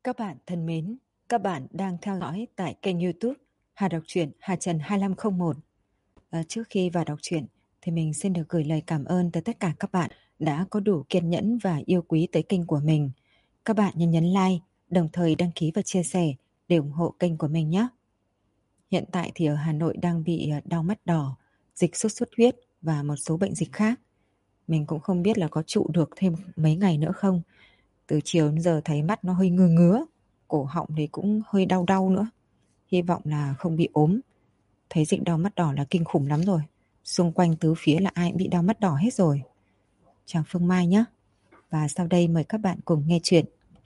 Các bạn thân mến, các bạn đang theo dõi tại kênh YouTube Hà Đọc truyện Hà Trần 2501. Trước khi vào đọc truyện thì mình xin được gửi lời cảm ơn tới tất cả các bạn đã có đủ kiên nhẫn và yêu quý tới kênh của mình. Các bạn nhấn like, đồng thời đăng ký và chia sẻ để ủng hộ kênh của mình nhé. Hiện tại thì ở Hà Nội đang bị đau mắt đỏ, dịch sốt xuất huyết và một số bệnh dịch khác. Mình cũng không biết là có trụ được thêm mấy ngày nữa không. Từ chiều đến giờ thấy mắt nó hơi ngứa ngứa, cổ họng thì cũng hơi đau đau nữa. Hy vọng là không bị ốm. Thấy dịch đau mắt đỏ là kinh khủng lắm rồi. Xung quanh tứ phía là ai cũng bị đau mắt đỏ hết rồi. Chào Phương Mai nhé. Và sau đây mời các bạn cùng nghe chuyện.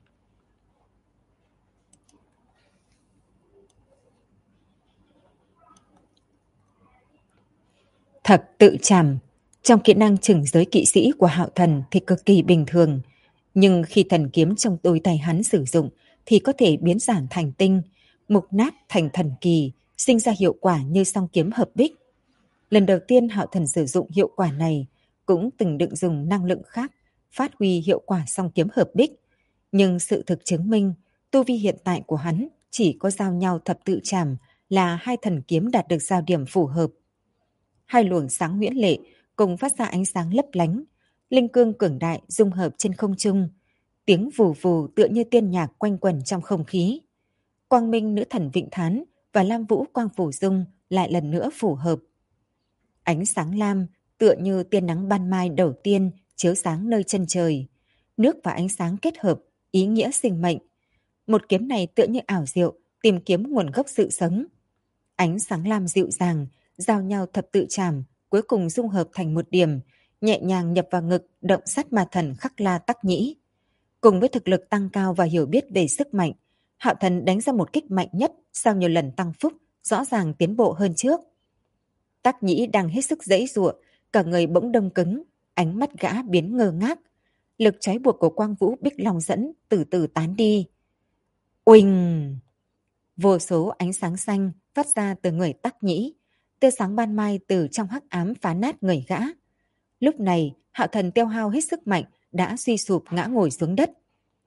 Thật tự trảm. Trong kỹ năng chừng giới kỵ sĩ của Hạo Thần thì cực kỳ bình thường. Nhưng khi thần kiếm trong đôi tay hắn sử dụng thì có thể biến giản thành tinh, mục nát thành thần kỳ, sinh ra hiệu quả như song kiếm hợp bích. Lần đầu tiên Hạo Thần sử dụng hiệu quả này, cũng từng định dùng năng lượng khác phát huy hiệu quả song kiếm hợp bích. Nhưng sự thực chứng minh, tu vi hiện tại của hắn chỉ có giao nhau thập tự trảm là hai thần kiếm đạt được giao điểm phù hợp. Hai luồng sáng huyễn lệ cùng phát ra ánh sáng lấp lánh, linh cương cường đại dung hợp trên không trung, tiếng vù vù tựa như tiên nhạc quanh quẩn trong không khí. Quang minh nữ thần Vịnh Thán và Lam Vũ Quang Phủ Dung lại lần nữa phù hợp. Ánh sáng lam tựa như tia nắng ban mai đầu tiên chiếu sáng nơi chân trời. Nước và ánh sáng kết hợp, ý nghĩa sinh mệnh. Một kiếm này tựa như ảo diệu, tìm kiếm nguồn gốc sự sống. Ánh sáng lam dịu dàng, giao nhau thập tự trảm, cuối cùng dung hợp thành một điểm, nhẹ nhàng nhập vào ngực động sát ma thần Khắc La Tắc Nhĩ. Cùng với thực lực tăng cao và hiểu biết về sức mạnh, Hạo Thần đánh ra một kích mạnh nhất sau nhiều lần tăng phúc, rõ ràng tiến bộ hơn trước. Tắc Nhĩ đang hết sức giãy giụa, cả người bỗng đông cứng, ánh mắt gã biến ngơ ngác. Lực trói buộc của Quang Vũ Bích Long dẫn từ từ tán đi. Uỳnh! Vô số ánh sáng xanh phát ra từ người Tắc Nhĩ, tia sáng ban mai từ trong hắc ám phá nát người gã. Lúc này, Hạo Thần tiêu hao hết sức mạnh, đã suy sụp ngã ngồi xuống đất.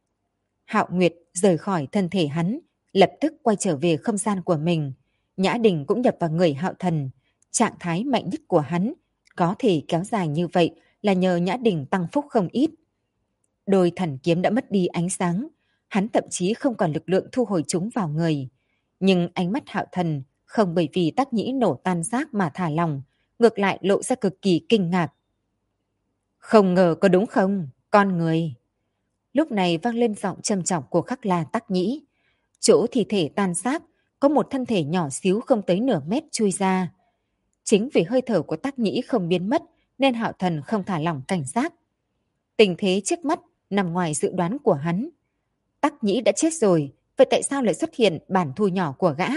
Hạo Nguyệt rời khỏi thân thể hắn, lập tức quay trở về không gian của mình. Nhã Đình cũng nhập vào người Hạo Thần. Trạng thái mạnh nhất của hắn có thể kéo dài như vậy là nhờ Nhã Đình tăng phúc không ít. Đôi thần kiếm đã mất đi ánh sáng, hắn thậm chí không còn lực lượng thu hồi chúng vào người. Nhưng ánh mắt Hạo Thần không bởi vì Tắc Nhĩ nổ tan xác mà thả lòng, ngược lại lộ ra cực kỳ kinh ngạc. Không ngờ có đúng không, con người? Lúc này vang lên giọng trầm trọng của Khắc La Tắc Nhĩ. Chỗ thi thể tan xác, có một thân thể nhỏ xíu không tới nửa mét chui ra. Chính vì hơi thở của Tắc Nhĩ không biến mất nên Hạo Thần không thả lỏng cảnh giác. Tình thế trước mắt nằm ngoài dự đoán của hắn. Tắc Nhĩ đã chết rồi, vậy tại sao lại xuất hiện bản thu nhỏ của gã?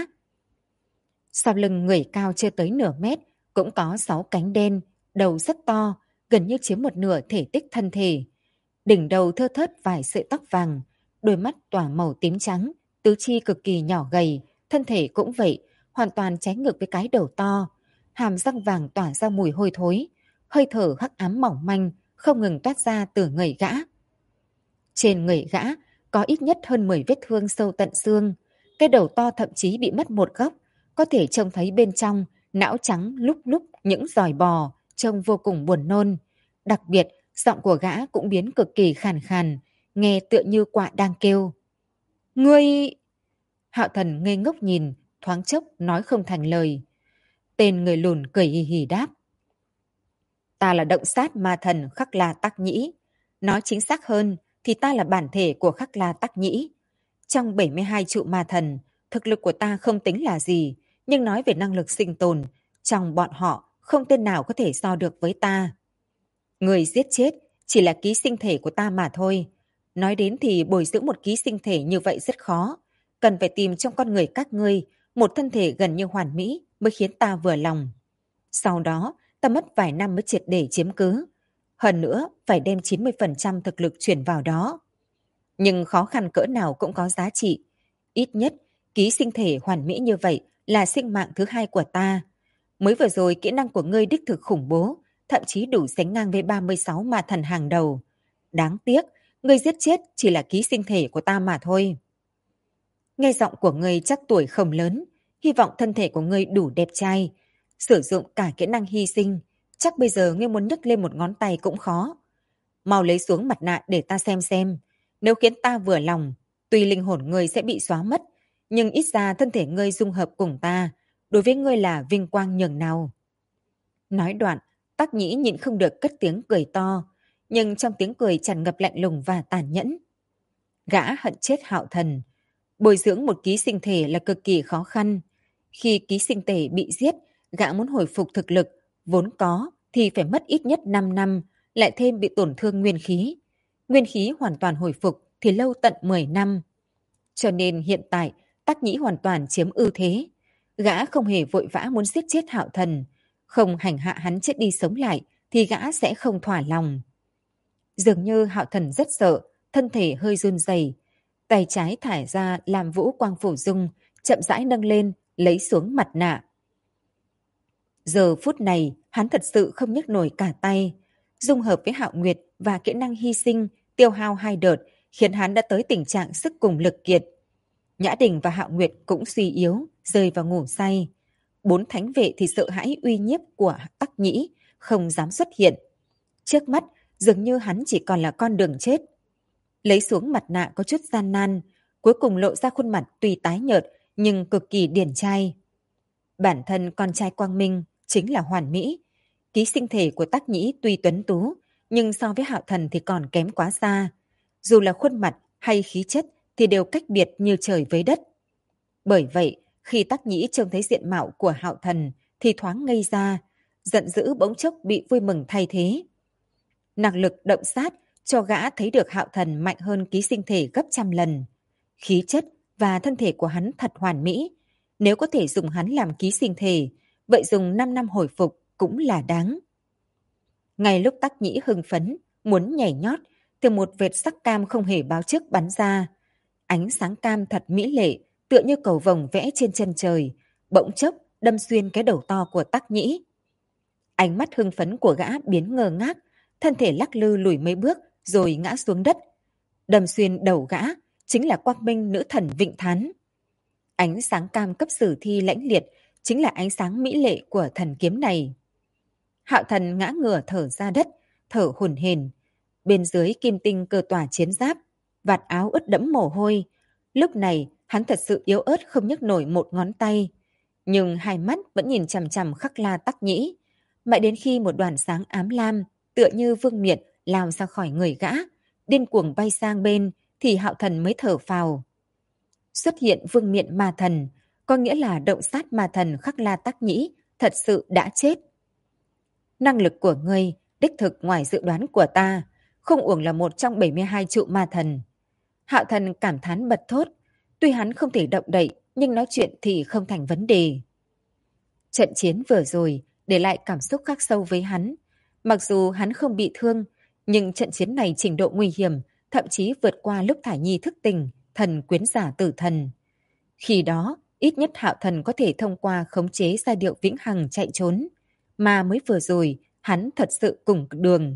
Sau lưng người cao chưa tới nửa mét, cũng có 6 cánh đen, đầu rất to, gần như chiếm một nửa thể tích thân thể. Đỉnh đầu thưa thớt vài sợi tóc vàng, đôi mắt tỏa màu tím trắng, tứ chi cực kỳ nhỏ gầy, thân thể cũng vậy, hoàn toàn trái ngược với cái đầu to. Hàm răng vàng tỏa ra mùi hôi thối, hơi thở hắc ám mỏng manh, không ngừng toát ra từ người gã. Trên người gã có ít nhất hơn 10 vết thương sâu tận xương, cái đầu to thậm chí bị mất một góc, có thể trông thấy bên trong não trắng lúc lúc những giòi bò, trông vô cùng buồn nôn. Đặc biệt, giọng của gã cũng biến cực kỳ khàn khàn, nghe tựa như quạ đang kêu. Ngươi... Hạo Thần ngây ngốc nhìn, thoáng chốc nói không thành lời. Tên người lùn cười hì hì đáp. Ta là động sát ma thần Khắc La Tắc Nhĩ. Nói chính xác hơn thì ta là bản thể của Khắc La Tắc Nhĩ. Trong 72 trụ ma thần, thực lực của ta không tính là gì, nhưng nói về năng lực sinh tồn, trong bọn họ không tên nào có thể so được với ta. Người giết chết chỉ là ký sinh thể của ta mà thôi. Nói đến thì bồi dưỡng một ký sinh thể như vậy rất khó. Cần phải tìm trong con người các ngươi một thân thể gần như hoàn mỹ mới khiến ta vừa lòng. Sau đó, ta mất vài năm mới triệt để chiếm cứ. Hơn nữa, phải đem 90% thực lực chuyển vào đó. Nhưng khó khăn cỡ nào cũng có giá trị. Ít nhất, ký sinh thể hoàn mỹ như vậy là sinh mạng thứ hai của ta. Mới vừa rồi kỹ năng của ngươi đích thực khủng bố, thậm chí đủ sánh ngang với 36 ma thần hàng đầu. Đáng tiếc, ngươi giết chết chỉ là ký sinh thể của ta mà thôi. Nghe giọng của ngươi chắc tuổi không lớn, hy vọng thân thể của ngươi đủ đẹp trai. Sử dụng cả kỹ năng hy sinh, chắc bây giờ ngươi muốn nhấc lên một ngón tay cũng khó. Mau lấy xuống mặt nạ để ta xem. Nếu khiến ta vừa lòng, tuy linh hồn ngươi sẽ bị xóa mất, nhưng ít ra thân thể ngươi dung hợp cùng ta, đối với ngươi là vinh quang nhường nào. Nói đoạn, Tắc Nhĩ nhịn không được cất tiếng cười to, nhưng trong tiếng cười tràn ngập lạnh lùng và tàn nhẫn. Gã hận chết Hạo Thần. Bồi dưỡng một ký sinh thể là cực kỳ khó khăn. Khi ký sinh thể bị giết, gã muốn hồi phục thực lực, vốn có thì phải mất ít nhất 5 năm, lại thêm bị tổn thương nguyên khí. Nguyên khí hoàn toàn hồi phục thì lâu tận 10 năm. Cho nên hiện tại, Tắc Nhĩ hoàn toàn chiếm ưu thế. Gã không hề vội vã muốn giết chết Hạo Thần. Không hành hạ hắn chết đi sống lại thì gã sẽ không thỏa lòng. Dường như Hạo Thần rất sợ, thân thể hơi run rẩy, tay trái thải ra làm vũ quang phổ dung, chậm rãi nâng lên, lấy xuống mặt nạ. Giờ phút này, hắn thật sự không nhấc nổi cả tay. Dung hợp với Hạo Nguyệt và kỹ năng hy sinh, tiêu hao 2 đợt, khiến hắn đã tới tình trạng sức cùng lực kiệt. Nhã Đình và Hạo Nguyệt cũng suy yếu, rơi vào ngủ say. 4 thánh vệ thì sợ hãi uy nhiếp của Tắc Nhĩ, không dám xuất hiện. Trước mắt, dường như hắn chỉ còn là con đường chết. Lấy xuống mặt nạ có chút gian nan, cuối cùng lộ ra khuôn mặt tuy tái nhợt nhưng cực kỳ điển trai. Bản thân con trai Quang Minh chính là hoàn mỹ. Ký sinh thể của Tắc Nhĩ tuy tuấn tú, nhưng so với Hạo Thần thì còn kém quá xa. Dù là khuôn mặt hay khí chất thì đều cách biệt như trời với đất. Bởi vậy, khi Tắc Nhĩ trông thấy diện mạo của Hạo Thần thì thoáng ngây ra, giận dữ bỗng chốc bị vui mừng thay thế. Năng lực động sát cho gã thấy được Hạo Thần mạnh hơn ký sinh thể gấp trăm lần. Khí chất và thân thể của hắn thật hoàn mỹ. Nếu có thể dùng hắn làm ký sinh thể, vậy dùng 5 năm hồi phục cũng là đáng. Ngay lúc Tắc Nhĩ hưng phấn, muốn nhảy nhót, thì một vệt sắc cam không hề báo trước bắn ra. Ánh sáng cam thật mỹ lệ, tựa như cầu vồng vẽ trên chân trời, bỗng chốc đâm xuyên cái đầu to của Tắc Nhĩ. Ánh mắt hưng phấn của gã biến ngơ ngác, thân thể lắc lư lùi mấy bước rồi ngã xuống đất. Đâm xuyên đầu gã chính là Quang Minh nữ thần Vịnh Thán. Ánh sáng cam cấp sử thi lãnh liệt chính là ánh sáng mỹ lệ của thần kiếm này. Hạo Thần ngã ngửa thở ra đất, thở hổn hển. Bên dưới kim tinh cơ tỏa chiến giáp, vạt áo ướt đẫm mồ hôi. Lúc này hắn thật sự yếu ớt không nhấc nổi một ngón tay. Nhưng hai mắt vẫn nhìn chằm chằm Khắc La Tắc Nhĩ. Mãi đến khi một đoàn sáng ám lam tựa như vương miện lao ra khỏi người gã, điên cuồng bay sang bên thì Hạo Thần mới thở phào. Xuất hiện vương miện ma thần, có nghĩa là động sát ma thần Khắc La Tắc Nhĩ thật sự đã chết. Năng lực của ngươi đích thực ngoài dự đoán của ta, không uổng là một trong 72 trụ ma thần. Hạo Thần cảm thán bật thốt, tuy hắn không thể động đậy nhưng nói chuyện thì không thành vấn đề. Trận chiến vừa rồi để lại cảm xúc khắc sâu với hắn. Mặc dù hắn không bị thương, nhưng trận chiến này trình độ nguy hiểm, thậm chí vượt qua lúc Thải Nhi thức tỉnh, thần quyến giả tử thần. Khi đó, ít nhất Hạo Thần có thể thông qua khống chế giai điệu vĩnh hằng chạy trốn, mà mới vừa rồi, hắn thật sự cùng đường.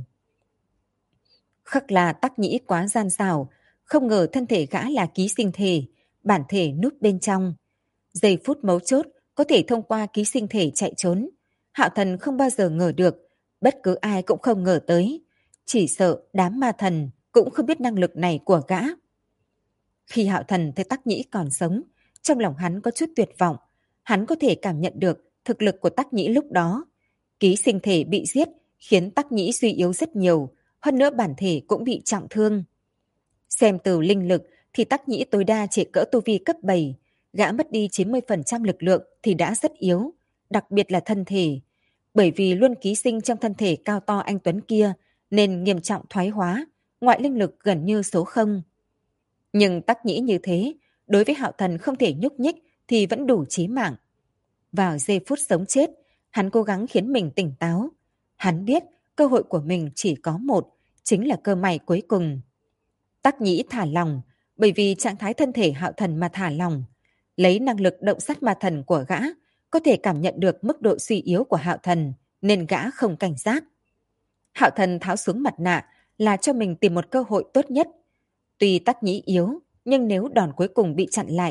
Khắc La Tắc Nhĩ quá gian xảo, không ngờ thân thể gã là ký sinh thể, bản thể núp bên trong. Giây phút mấu chốt, có thể thông qua ký sinh thể chạy trốn. Hạo Thần không bao giờ ngờ được, bất cứ ai cũng không ngờ tới. Chỉ sợ đám ma thần cũng không biết năng lực này của gã. Khi Hạo Thần thấy Tắc Nhĩ còn sống, trong lòng hắn có chút tuyệt vọng. Hắn có thể cảm nhận được thực lực của Tắc Nhĩ lúc đó. Ký sinh thể bị giết khiến Tắc Nhĩ suy yếu rất nhiều, hơn nữa bản thể cũng bị trọng thương. Xem từ linh lực thì Tắc Nhĩ tối đa chỉ cỡ tu vi cấp 7, gã mất đi 90% lực lượng thì đã rất yếu, đặc biệt là thân thể. Bởi vì luôn ký sinh trong thân thể cao to anh Tuấn kia nên nghiêm trọng thoái hóa, ngoại linh lực gần như số 0. Nhưng Tắc Nhĩ như thế, đối với Hạo Thần không thể nhúc nhích thì vẫn đủ chí mạng. Vào giây phút sống chết, hắn cố gắng khiến mình tỉnh táo. Hắn biết cơ hội của mình chỉ có một, chính là cơ may cuối cùng. Tắc Nhĩ thả lòng, bởi vì trạng thái thân thể Hạo Thần mà thả lòng. Lấy năng lực động sát ma thần của gã, có thể cảm nhận được mức độ suy yếu của Hạo Thần, nên gã không cảnh giác. Hạo Thần tháo xuống mặt nạ là cho mình tìm một cơ hội tốt nhất. Tuy Tắc Nhĩ yếu, nhưng nếu đòn cuối cùng bị chặn lại,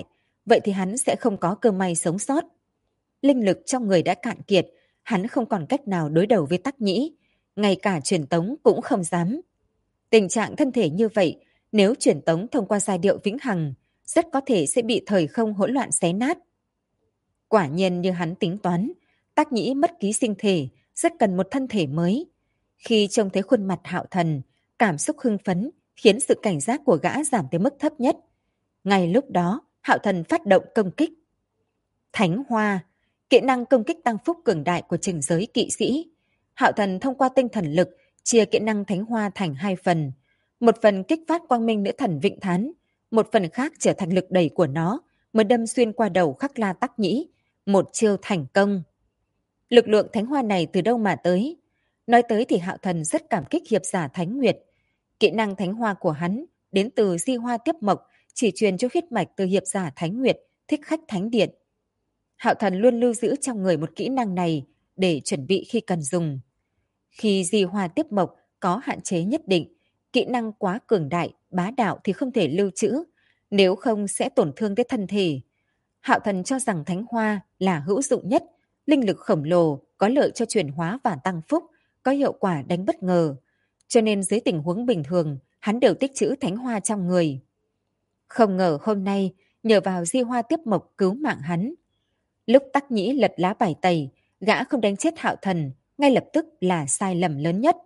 vậy thì hắn sẽ không có cơ may sống sót. Linh lực trong người đã cạn kiệt, hắn không còn cách nào đối đầu với Tắc Nhĩ, ngay cả truyền tống cũng không dám. Tình trạng thân thể như vậy, nếu truyền tống thông qua giai điệu vĩnh hằng, rất có thể sẽ bị thời không hỗn loạn xé nát. Quả nhiên như hắn tính toán, Tắc Nhĩ mất ký sinh thể, rất cần một thân thể mới. Khi trông thấy khuôn mặt Hạo Thần, cảm xúc hưng phấn khiến sự cảnh giác của gã giảm tới mức thấp nhất. Ngay lúc đó, Hạo Thần phát động công kích. Thánh Hoa, kỹ năng công kích tăng phúc cường đại của trừng giới kỵ sĩ. Hạo Thần thông qua tinh thần lực chia kỹ năng Thánh Hoa thành hai phần. Một phần kích phát quang minh nữ thần Vịnh Thán, một phần khác trở thành lực đẩy của nó, mới đâm xuyên qua đầu Khắc La Tắc Nhĩ. Một chiêu thành công. Lực lượng Thánh Hoa này từ đâu mà tới? Nói tới thì Hạo Thần rất cảm kích hiệp giả Thánh Nguyệt. Kỹ năng Thánh Hoa của hắn đến từ Di Hoa Tiếp Mộc, chỉ truyền cho huyết mạch từ hiệp giả Thánh Nguyệt, Thích Khách Thánh Điện. Hạo Thần luôn lưu giữ trong người một kỹ năng này để chuẩn bị khi cần dùng. Khi Di Hoa Tiếp Mộc có hạn chế nhất định, kỹ năng quá cường đại, bá đạo thì không thể lưu trữ, nếu không sẽ tổn thương tới thân thể. Hạo Thần cho rằng Thánh Hoa là hữu dụng nhất, linh lực khổng lồ, có lợi cho chuyển hóa và tăng phúc, có hiệu quả đánh bất ngờ. Cho nên dưới tình huống bình thường, hắn đều tích trữ Thánh Hoa trong người. Không ngờ hôm nay, nhờ vào Di Hoa Tiếp Mộc cứu mạng hắn. Lúc Tắc Nhĩ lật lá bài tẩy, gã không đánh chết Hạo Thần, ngay lập tức là sai lầm lớn nhất.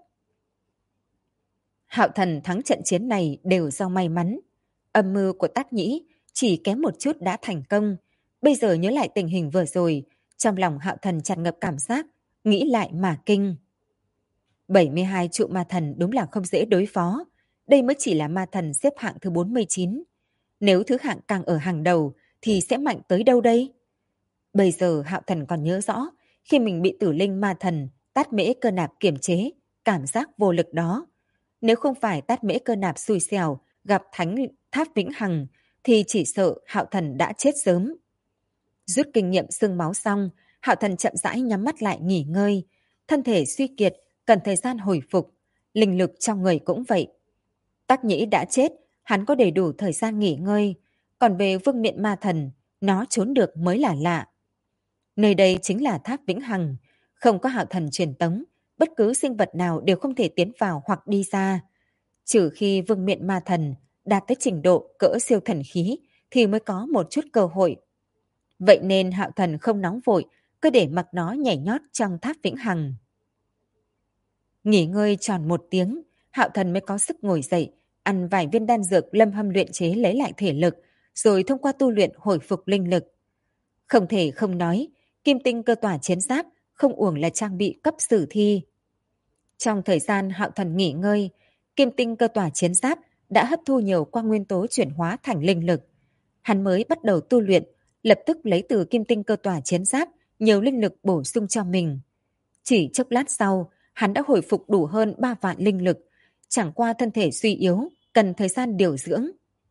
Hạo Thần thắng trận chiến này đều do may mắn. Âm mưu của Tắc Nhĩ chỉ kém một chút đã thành công. Bây giờ nhớ lại tình hình vừa rồi, trong lòng Hạo Thần tràn ngập cảm giác, nghĩ lại mà kinh. 72 trụ ma thần đúng là không dễ đối phó. Đây mới chỉ là ma thần xếp hạng thứ 49. Nếu thứ hạng càng ở hàng đầu thì sẽ mạnh tới đâu đây? Bây giờ Hạo Thần còn nhớ rõ, khi mình bị Tử Linh ma thần Tát Mễ Cơ Nạp kiềm chế, cảm giác vô lực đó. Nếu không phải Tát Mễ Cơ Nạp xui xẻo gặp Thánh Tháp Vĩnh Hằng, thì chỉ sợ Hạo Thần đã chết sớm. Rút kinh nghiệm xương máu xong, Hạo Thần chậm rãi nhắm mắt lại nghỉ ngơi. Thân thể suy kiệt, cần thời gian hồi phục. Linh lực trong người cũng vậy. Tắc Nhĩ đã chết, hắn có đầy đủ thời gian nghỉ ngơi. Còn về Vương Miện Ma Thần, nó trốn được mới là lạ. Nơi đây chính là Tháp Vĩnh Hằng. Không có Hạo Thần truyền tống, bất cứ sinh vật nào đều không thể tiến vào hoặc đi ra. Trừ khi Vương Miện Ma Thần đạt tới trình độ cỡ siêu thần khí thì mới có một chút cơ hội. Vậy nên Hạo Thần không nóng vội, cứ để mặc nó nhảy nhót trong Tháp Vĩnh Hằng. Nghỉ ngơi tròn 1 tiếng, Hạo Thần mới có sức ngồi dậy, ăn vài viên đan dược Lâm Hâm luyện chế lấy lại thể lực, rồi thông qua tu luyện hồi phục linh lực. Không thể không nói, Kim Tinh Cơ Tỏa Chiến Giáp không uổng là trang bị cấp sử thi. Trong thời gian Hạo Thần nghỉ ngơi, Kim Tinh Cơ Tỏa Chiến Giáp đã hấp thu nhiều quang nguyên tố chuyển hóa thành linh lực. Hắn mới bắt đầu tu luyện, lập tức lấy từ Kim Tinh Cơ Tỏa Chiến Giáp nhiều linh lực bổ sung cho mình. Chỉ chốc lát sau, hắn đã hồi phục đủ hơn 3 vạn linh lực, chẳng qua thân thể suy yếu, cần thời gian điều dưỡng.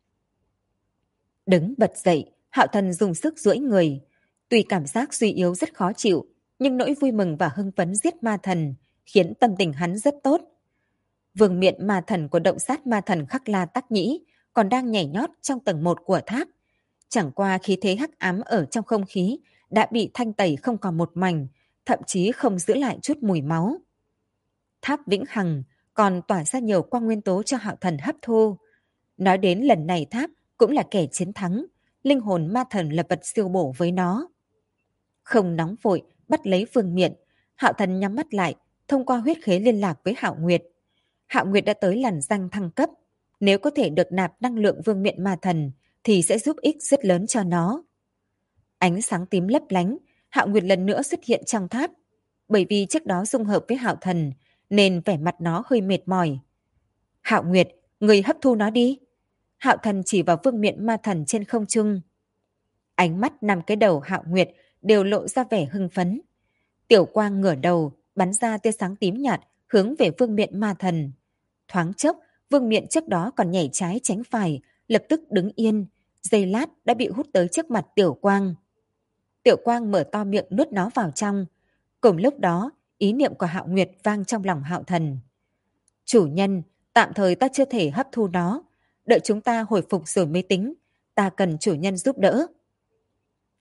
Đứng bật dậy, Hạo Thần dùng sức duỗi người. Tuy cảm giác suy yếu rất khó chịu, nhưng nỗi vui mừng và hưng phấn giết ma thần khiến tâm tình hắn rất tốt. Vương Miện ma thần của động sát ma thần Khắc La Tắc Nhĩ còn đang nhảy nhót trong tầng 1 của tháp. Chẳng qua khí thế hắc ám ở trong không khí đã bị thanh tẩy không còn một mảnh, thậm chí không giữ lại chút mùi máu. Tháp Vĩnh Hằng còn tỏa ra nhiều quang nguyên tố cho Hạo Thần hấp thu. Nói đến lần này tháp cũng là kẻ chiến thắng, linh hồn ma thần là vật siêu bổ với nó. Không nóng vội, bắt lấy Vương Miện, Hạo Thần nhắm mắt lại, thông qua huyết khế liên lạc với Hạo Nguyệt. Hạo Nguyệt đã tới làn danh thăng cấp, nếu có thể được nạp năng lượng Vương Miện ma thần thì sẽ giúp ích rất lớn cho nó. Ánh sáng tím lấp lánh, Hạo Nguyệt lần nữa xuất hiện trong tháp. Bởi vì trước đó dung hợp với Hạo Thần nên vẻ mặt nó hơi mệt mỏi. Hạo Nguyệt, người hấp thu nó đi. Hạo Thần chỉ vào Vương Miện ma thần trên không trung. Ánh mắt 5 cái đầu Hạo Nguyệt đều lộ ra vẻ hưng phấn. Tiểu quang ngửa đầu, bắn ra tia sáng tím nhạt hướng về Vương Miện ma thần. Thoáng chốc, Vương Miện trước đó còn nhảy trái tránh phải, lập tức đứng yên, giây lát đã bị hút tới trước mặt Tiểu quang. Tiểu quang mở to miệng nuốt nó vào trong. Cùng lúc đó, ý niệm của Hạo Nguyệt vang trong lòng Hạo Thần. Chủ nhân, tạm thời ta chưa thể hấp thu nó. Đợi chúng ta hồi phục rồi mới tính. Ta cần chủ nhân giúp đỡ.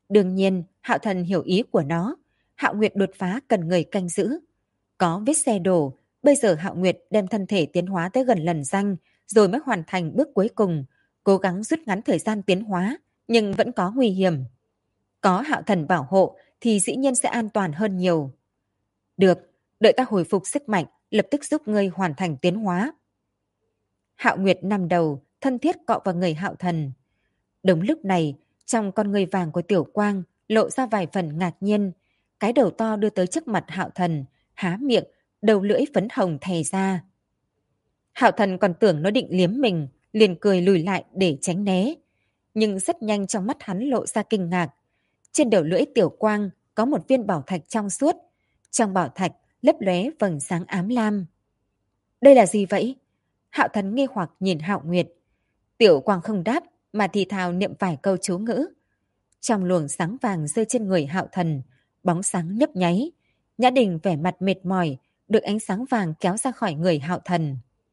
Đương nhiên, Hạo Thần hiểu ý của nó. Hạo Nguyệt đột phá cần người canh giữ. Có vết xe đổ, bây giờ Hạo Nguyệt đem thân thể tiến hóa tới gần lần ranh, rồi mới hoàn thành bước cuối cùng, cố gắng rút ngắn thời gian tiến hóa, nhưng vẫn có nguy hiểm. Có Hạo Thần bảo hộ thì dĩ nhiên sẽ an toàn hơn nhiều. Được, đợi ta hồi phục sức mạnh, lập tức giúp ngươi hoàn thành tiến hóa. Hạo Nguyệt nằm đầu, thân thiết cọ vào người Hạo Thần. Đúng lúc này, trong con người vàng của Tiểu Quang lộ ra vài phần ngạc nhiên. Cái đầu to đưa tới trước mặt Hạo Thần, há miệng, đầu lưỡi phấn hồng thè ra. Hạo Thần còn tưởng nó định liếm mình, liền cười lùi lại để tránh né. Nhưng rất nhanh trong mắt hắn lộ ra kinh ngạc. Trên đầu lưỡi Tiểu Quang có một viên bảo thạch trong suốt. Trong bảo thạch lấp lóe vầng sáng ám lam. Đây là gì vậy? Hạo Thần nghi hoặc nhìn Hạo Nguyệt. Tiểu Quang không đáp mà thì thào niệm vài câu chú ngữ. Trong luồng sáng vàng rơi trên người Hạo Thần, bóng sáng nhấp nháy. Nhã Đình vẻ mặt mệt mỏi, được ánh sáng vàng kéo ra khỏi người Hạo Thần.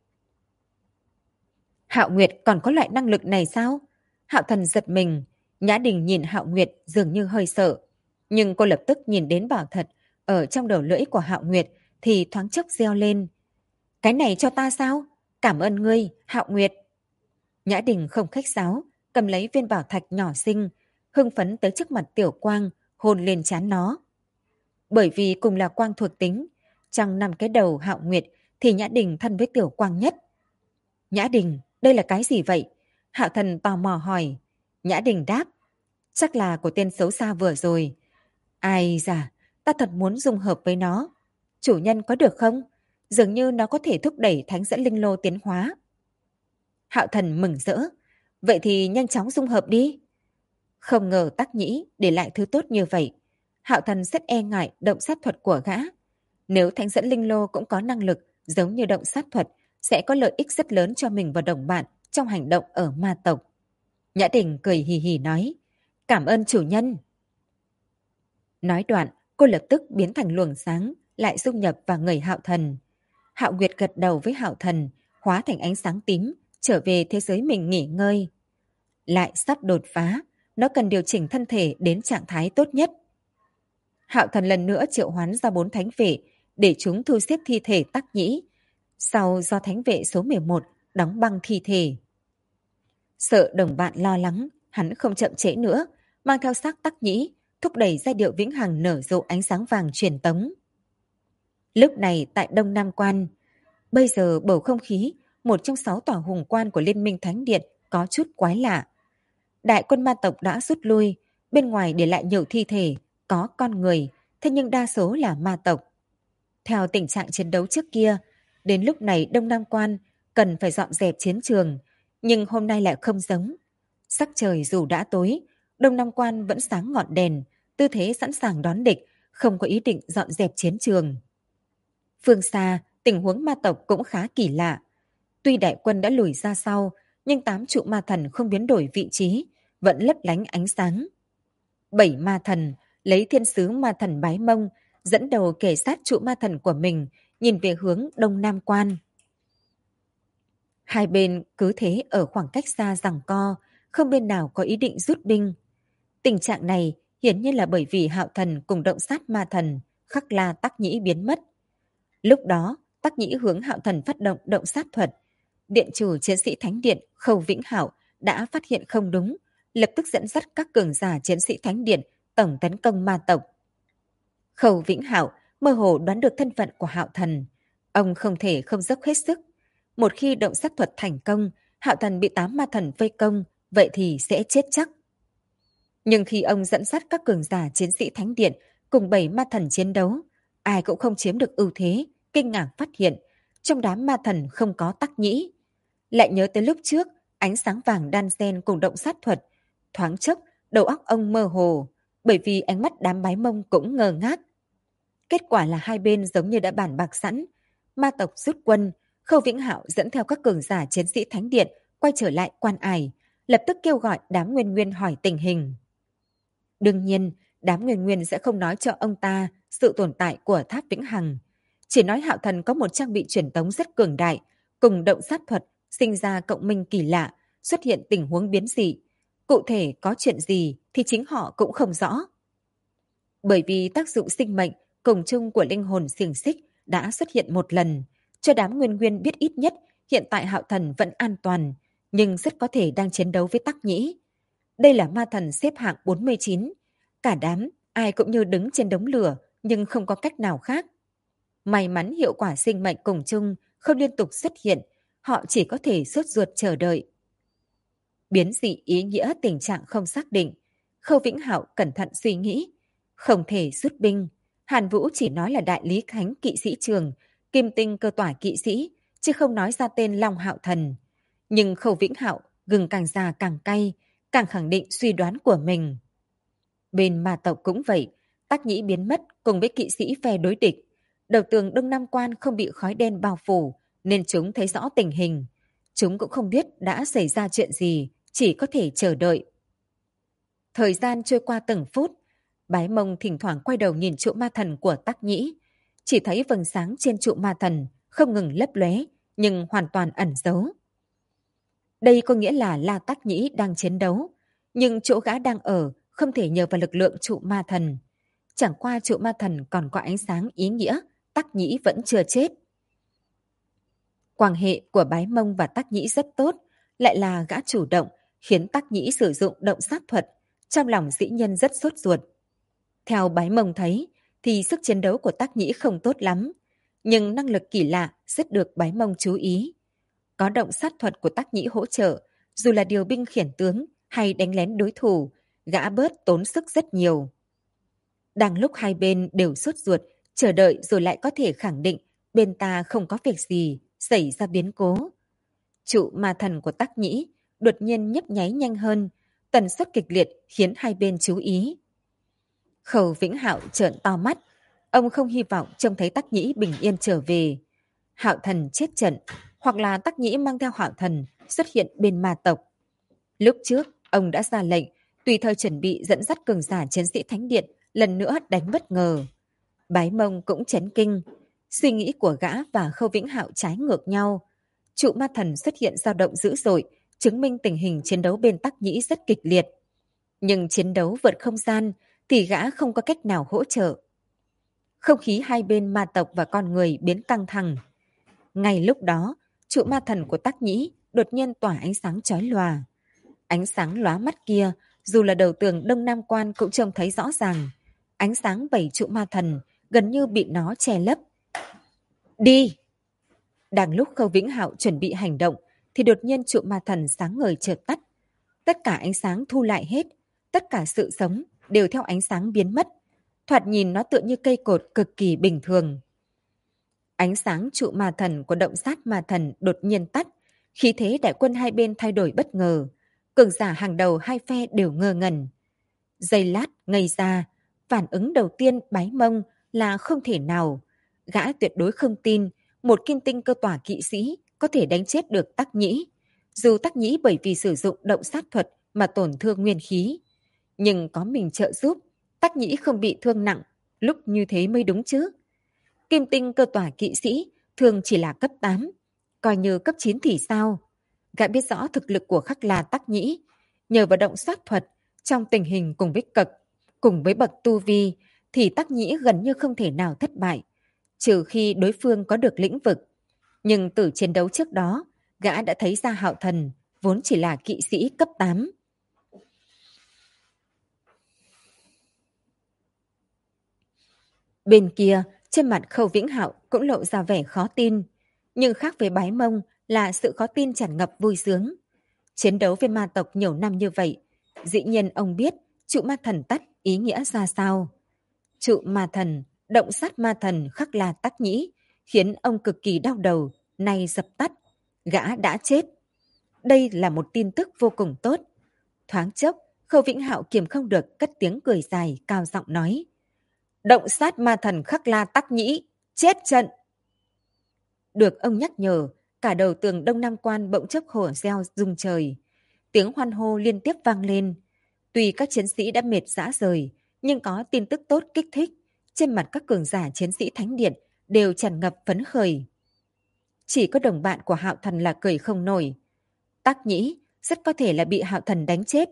Hạo Nguyệt còn có loại năng lực này sao? Hạo Thần giật mình. Nhã Đình nhìn Hạo Nguyệt dường như hơi sợ. Nhưng cô lập tức nhìn đến bảo thật ở trong đầu lưỡi của Hạo Nguyệt thì thoáng chốc reo lên. Cái này cho ta sao? Cảm ơn ngươi, Hạo Nguyệt. Nhã Đình không khách sáo, cầm lấy viên bảo thạch nhỏ xinh, hưng phấn tới trước mặt Tiểu Quang, hôn lên trán nó. Bởi vì cùng là quang thuộc tính, trong 5 cái đầu Hạo Nguyệt thì Nhã Đình thân với Tiểu Quang nhất. Nhã Đình, đây là cái gì vậy? Hạo Thần tò mò hỏi. Nhã Đình đáp, chắc là của tên xấu xa vừa rồi. Ai da, ta thật muốn dung hợp với nó. Chủ nhân có được không? Dường như nó có thể thúc đẩy thánh dẫn linh lô tiến hóa. Hạo Thần mừng rỡ. Vậy thì nhanh chóng dung hợp đi. Không ngờ Tắc Nhĩ để lại thứ tốt như vậy. Hạo Thần rất e ngại động sát thuật của gã. Nếu thánh dẫn linh lô cũng có năng lực giống như động sát thuật, sẽ có lợi ích rất lớn cho mình và đồng bạn trong hành động ở ma tộc. Nhã Đình cười hì hì nói, cảm ơn chủ nhân. Nói đoạn, cô lập tức biến thành luồng sáng, lại dung nhập vào người Hạo Thần. Hạo Nguyệt gật đầu với Hạo Thần, hóa thành ánh sáng tím, trở về thế giới mình nghỉ ngơi. Lại sắp đột phá, nó cần điều chỉnh thân thể đến trạng thái tốt nhất. Hạo Thần lần nữa triệu hoán ra 4 thánh vệ, để chúng thu xếp thi thể Tắc Nhĩ. Sau do thánh vệ số 11 đóng băng thi thể. Sợ đồng bạn lo lắng, hắn không chậm trễ nữa, mang theo xác Tắc Nhĩ, thúc đẩy giai điệu vĩnh hằng nở rộ ánh sáng vàng truyền tống. Lúc này tại Đông Nam Quan, bây giờ bầu không khí, một trong 6 tòa hùng quan của Liên minh Thánh Điện có chút quái lạ. Đại quân ma tộc đã rút lui, bên ngoài để lại nhiều thi thể, có con người, thế nhưng đa số là ma tộc. Theo tình trạng chiến đấu trước kia, đến lúc này Đông Nam Quan cần phải dọn dẹp chiến trường, nhưng hôm nay lại không giống. Sắc trời dù đã tối, Đông Nam Quan vẫn sáng ngọn đèn, tư thế sẵn sàng đón địch, không có ý định dọn dẹp chiến trường. Phương xa, tình huống ma tộc cũng khá kỳ lạ. Tuy đại quân đã lùi ra sau, nhưng 8 trụ ma thần không biến đổi vị trí, vẫn lấp lánh ánh sáng. 7 ma thần lấy thiên sứ ma thần Bái Mông, dẫn đầu kể sát trụ ma thần của mình, nhìn về hướng Đông Nam Quan. Hai bên cứ thế ở khoảng cách xa giằng co, không bên nào có ý định rút binh. Tình trạng này hiển nhiên là bởi vì Hạo Thần cùng động sát ma thần, Khắc La Tắc Nhĩ biến mất. Lúc đó, Tắc Nhĩ hướng Hạo Thần phát động động sát thuật. Điện chủ chiến sĩ Thánh Điện Khâu Vĩnh Hạo đã phát hiện không đúng, lập tức dẫn dắt các cường giả chiến sĩ Thánh Điện tổng tấn công ma tộc. Khâu Vĩnh Hạo mơ hồ đoán được thân phận của Hạo Thần. Ông không thể không dốc hết sức. Một khi động sát thuật thành công, Hạo Thần bị 8 ma thần vây công, vậy thì sẽ chết chắc. Nhưng khi ông dẫn dắt các cường giả chiến sĩ Thánh Điện cùng 7 ma thần chiến đấu, ai cũng không chiếm được ưu thế, kinh ngạc phát hiện, trong đám ma thần không có Tắc Nhĩ. Lại nhớ tới lúc trước, ánh sáng vàng đan xen cùng động sát thuật, thoáng chốc, đầu óc ông mơ hồ, bởi vì ánh mắt đám Bái Mông cũng ngơ ngác. Kết quả là hai bên giống như đã bàn bạc sẵn, ma tộc rút quân, Khâu Vĩnh Hạo dẫn theo các cường giả chiến sĩ Thánh Điện quay trở lại Quan Ải, lập tức kêu gọi đám Nguyên Nguyên hỏi tình hình. Đương nhiên, đám Nguyên Nguyên sẽ không nói cho ông ta sự tồn tại của Tháp Vĩnh Hằng, chỉ nói Hạo Thần có một trang bị truyền tống rất cường đại, cùng động sát thuật sinh ra cộng minh kỳ lạ, xuất hiện tình huống biến dị. Cụ thể có chuyện gì thì chính họ cũng không rõ. Bởi vì tác dụng sinh mệnh cùng chung của linh hồn xiềng xích đã xuất hiện một lần, cho đám Nguyên Nguyên biết ít nhất hiện tại Hạo Thần vẫn an toàn, nhưng rất có thể đang chiến đấu với Tắc Nhĩ. Đây là ma thần xếp hạng 49. Cả đám, ai cũng như đứng trên đống lửa, nhưng không có cách nào khác. May mắn hiệu quả sinh mệnh cùng chung không liên tục xuất hiện, họ chỉ có thể sốt ruột chờ đợi. Biến dị ý nghĩa tình trạng không xác định. Khâu Vĩnh Hạo cẩn thận suy nghĩ. Không thể rút binh. Hàn Vũ chỉ nói là đại lý thánh kỵ sĩ trường, kim tinh cơ tỏa kỵ sĩ, chứ không nói ra tên Long Hạo Thần. Nhưng Khâu Vĩnh Hạo gừng càng già càng cay, càng khẳng định suy đoán của mình. Bên ma tộc cũng vậy, Tắc Nhĩ biến mất cùng với kỵ sĩ phe đối địch. Đầu tường Đông Nam Quan không bị khói đen bao phủ, nên chúng thấy rõ tình hình. Chúng cũng không biết đã xảy ra chuyện gì, chỉ có thể chờ đợi. Thời gian trôi qua từng phút, Bái Mông thỉnh thoảng quay đầu nhìn trụ ma thần của Tắc Nhĩ. Chỉ thấy vầng sáng trên trụ ma thần không ngừng lấp lóe, nhưng hoàn toàn ẩn giấu. Đây có nghĩa là La Tắc Nhĩ đang chiến đấu, nhưng chỗ gã đang ở không thể nhờ vào lực lượng trụ ma thần. Chẳng qua trụ ma thần còn có ánh sáng ý nghĩa, Tắc Nhĩ vẫn chưa chết. Quan hệ của Bái Mông và Tắc Nhĩ rất tốt, lại là gã chủ động, khiến Tắc Nhĩ sử dụng động sát thuật, trong lòng dĩ nhân rất sốt ruột. Theo Bái Mông thấy, thì sức chiến đấu của Tắc Nhĩ không tốt lắm, nhưng năng lực kỳ lạ rất được Bái Mông chú ý. Có động sát thuật của Tắc Nhĩ hỗ trợ, dù là điều binh khiển tướng hay đánh lén đối thủ, gã bớt tốn sức rất nhiều. Đang lúc hai bên đều sốt ruột, chờ đợi rồi lại có thể khẳng định bên ta không có việc gì, xảy ra biến cố. Trụ ma thần của Tắc Nhĩ đột nhiên nhấp nháy nhanh hơn, tần suất kịch liệt khiến hai bên chú ý. Khâu Vĩnh Hạo trợn to mắt, ông không hy vọng trông thấy Tắc Nhĩ bình yên trở về. Hạo Thần chết trận, hoặc là Tắc Nhĩ mang theo Hạo Thần xuất hiện bên ma tộc. Lúc trước, ông đã ra lệnh, tùy thời chuẩn bị dẫn dắt cường giả chiến sĩ Thánh Điện lần nữa đánh bất ngờ. Bái Mông cũng chấn kinh. Suy nghĩ của gã và Khâu Vĩnh Hạo trái ngược nhau. Trụ ma thần xuất hiện dao động dữ dội, chứng minh tình hình chiến đấu bên Tắc Nhĩ rất kịch liệt. Nhưng chiến đấu vượt không gian thì gã không có cách nào hỗ trợ. Không khí hai bên ma tộc và con người biến căng thẳng. Ngay lúc đó, trụ ma thần của Tắc Nhĩ đột nhiên tỏa ánh sáng chói lòa. Ánh sáng lóa mắt kia, dù là đầu tường Đông Nam Quan cũng trông thấy rõ ràng. Ánh sáng bảy trụ ma thần gần như bị nó che lấp. Đi! Đang lúc Khâu Vĩnh Hạo chuẩn bị hành động, thì đột nhiên trụ ma thần sáng ngời chợt tắt. Tất cả ánh sáng thu lại hết, tất cả sự sống đều theo ánh sáng biến mất. Thoạt nhìn nó tựa như cây cột cực kỳ bình thường. Ánh sáng trụ ma thần của động sát ma thần đột nhiên tắt, khí thế đại quân hai bên thay đổi bất ngờ. Cường giả hàng đầu hai phe đều ngơ ngẩn. Giây lát ngây ra, phản ứng đầu tiên Bái Mông là không thể nào. Gã tuyệt đối không tin một kim tinh cơ tỏa kỵ sĩ có thể đánh chết được Tắc Nhĩ. Dù Tắc Nhĩ bởi vì sử dụng động sát thuật mà tổn thương nguyên khí. Nhưng có mình trợ giúp, Tắc Nhĩ không bị thương nặng, lúc như thế mới đúng chứ. Kim tinh cơ tỏa kỵ sĩ thường chỉ là cấp 8, coi như cấp 9 thì sao? Gã biết rõ thực lực của Khắc La Tắc Nhĩ, nhờ vào động sát thuật, trong tình hình cùng với bậc tu vi, thì Tắc Nhĩ gần như không thể nào thất bại, trừ khi đối phương có được lĩnh vực. Nhưng từ chiến đấu trước đó, gã đã thấy ra Hạo Thần vốn chỉ là kỵ sĩ cấp 8. Bên kia, trên mặt Khâu Vĩnh Hạo cũng lộ ra vẻ khó tin, nhưng khác với Bái Mông là sự khó tin tràn ngập vui sướng. Chiến đấu với ma tộc nhiều năm như vậy, dĩ nhiên ông biết trụ ma thần tắt ý nghĩa ra sao. Trụ ma thần, động sát ma thần Khắc La Tắc Nhĩ khiến ông cực kỳ đau đầu, nay dập tắt. Gã đã chết. Đây là một tin tức vô cùng tốt. Thoáng chốc, Khâu Vĩnh Hạo kiềm không được cất tiếng cười dài, cao giọng nói. Động sát ma thần Khắc La Tắc Nhĩ, chết trận. Được ông nhắc nhở, cả đầu tường Đông Nam Quan bỗng chốc hổ reo rung trời. Tiếng hoan hô liên tiếp vang lên. Tuy các chiến sĩ đã mệt rã rời, nhưng có tin tức tốt kích thích. Trên mặt các cường giả chiến sĩ Thánh Điện đều tràn ngập phấn khởi. Chỉ có đồng bạn của Hạo Thần là cười không nổi. Tắc Nhĩ rất có thể là bị Hạo Thần đánh chết,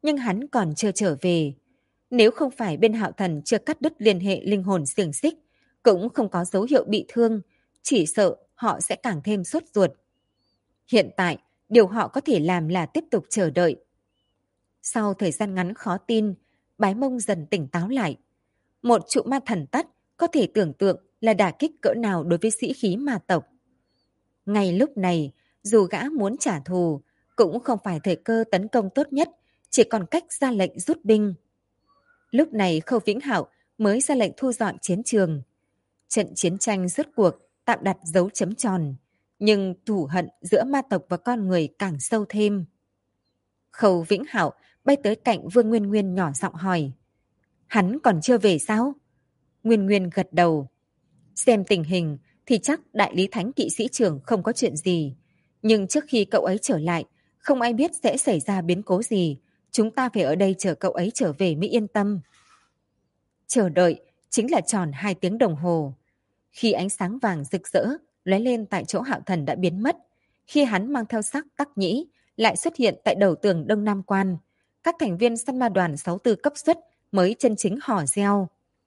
nhưng hắn còn chưa trở về. Nếu không phải bên Hạo Thần chưa cắt đứt liên hệ linh hồn xiềng xích, cũng không có dấu hiệu bị thương, chỉ sợ họ sẽ càng thêm sốt ruột. Hiện tại, điều họ có thể làm là tiếp tục chờ đợi. Sau thời gian ngắn khó tin, Bái Mông dần tỉnh táo lại. Một trụ ma thần tắt có thể tưởng tượng là đả kích cỡ nào đối với sĩ khí ma tộc. Ngay lúc này, dù gã muốn trả thù, cũng không phải thời cơ tấn công tốt nhất, chỉ còn cách ra lệnh rút binh. Lúc này Khâu Vĩnh Hạo mới ra lệnh thu dọn chiến trường. Trận chiến tranh rốt cuộc tạm đặt dấu chấm tròn, nhưng thù hận giữa ma tộc và con người càng sâu thêm. Khâu Vĩnh Hạo bay tới cạnh Vương Nguyên Nguyên nhỏ giọng hỏi. Hắn còn chưa về sao? Nguyên Nguyên gật đầu. Xem tình hình thì chắc đại lý thánh kỵ sĩ trưởng không có chuyện gì. Nhưng trước khi cậu ấy trở lại, không ai biết sẽ xảy ra biến cố gì. Chúng ta phải ở đây chờ cậu ấy trở về mới yên tâm. Chờ đợi chính là tròn 2 tiếng đồng hồ. Khi ánh sáng vàng rực rỡ lóe lên tại chỗ Hạo Thần đã biến mất, khi hắn mang theo xác Tắc Nhĩ lại xuất hiện tại đầu tường Đông Nam Quan, các thành viên săn ma đoàn 64 cấp xuất mới chân chính hò reo.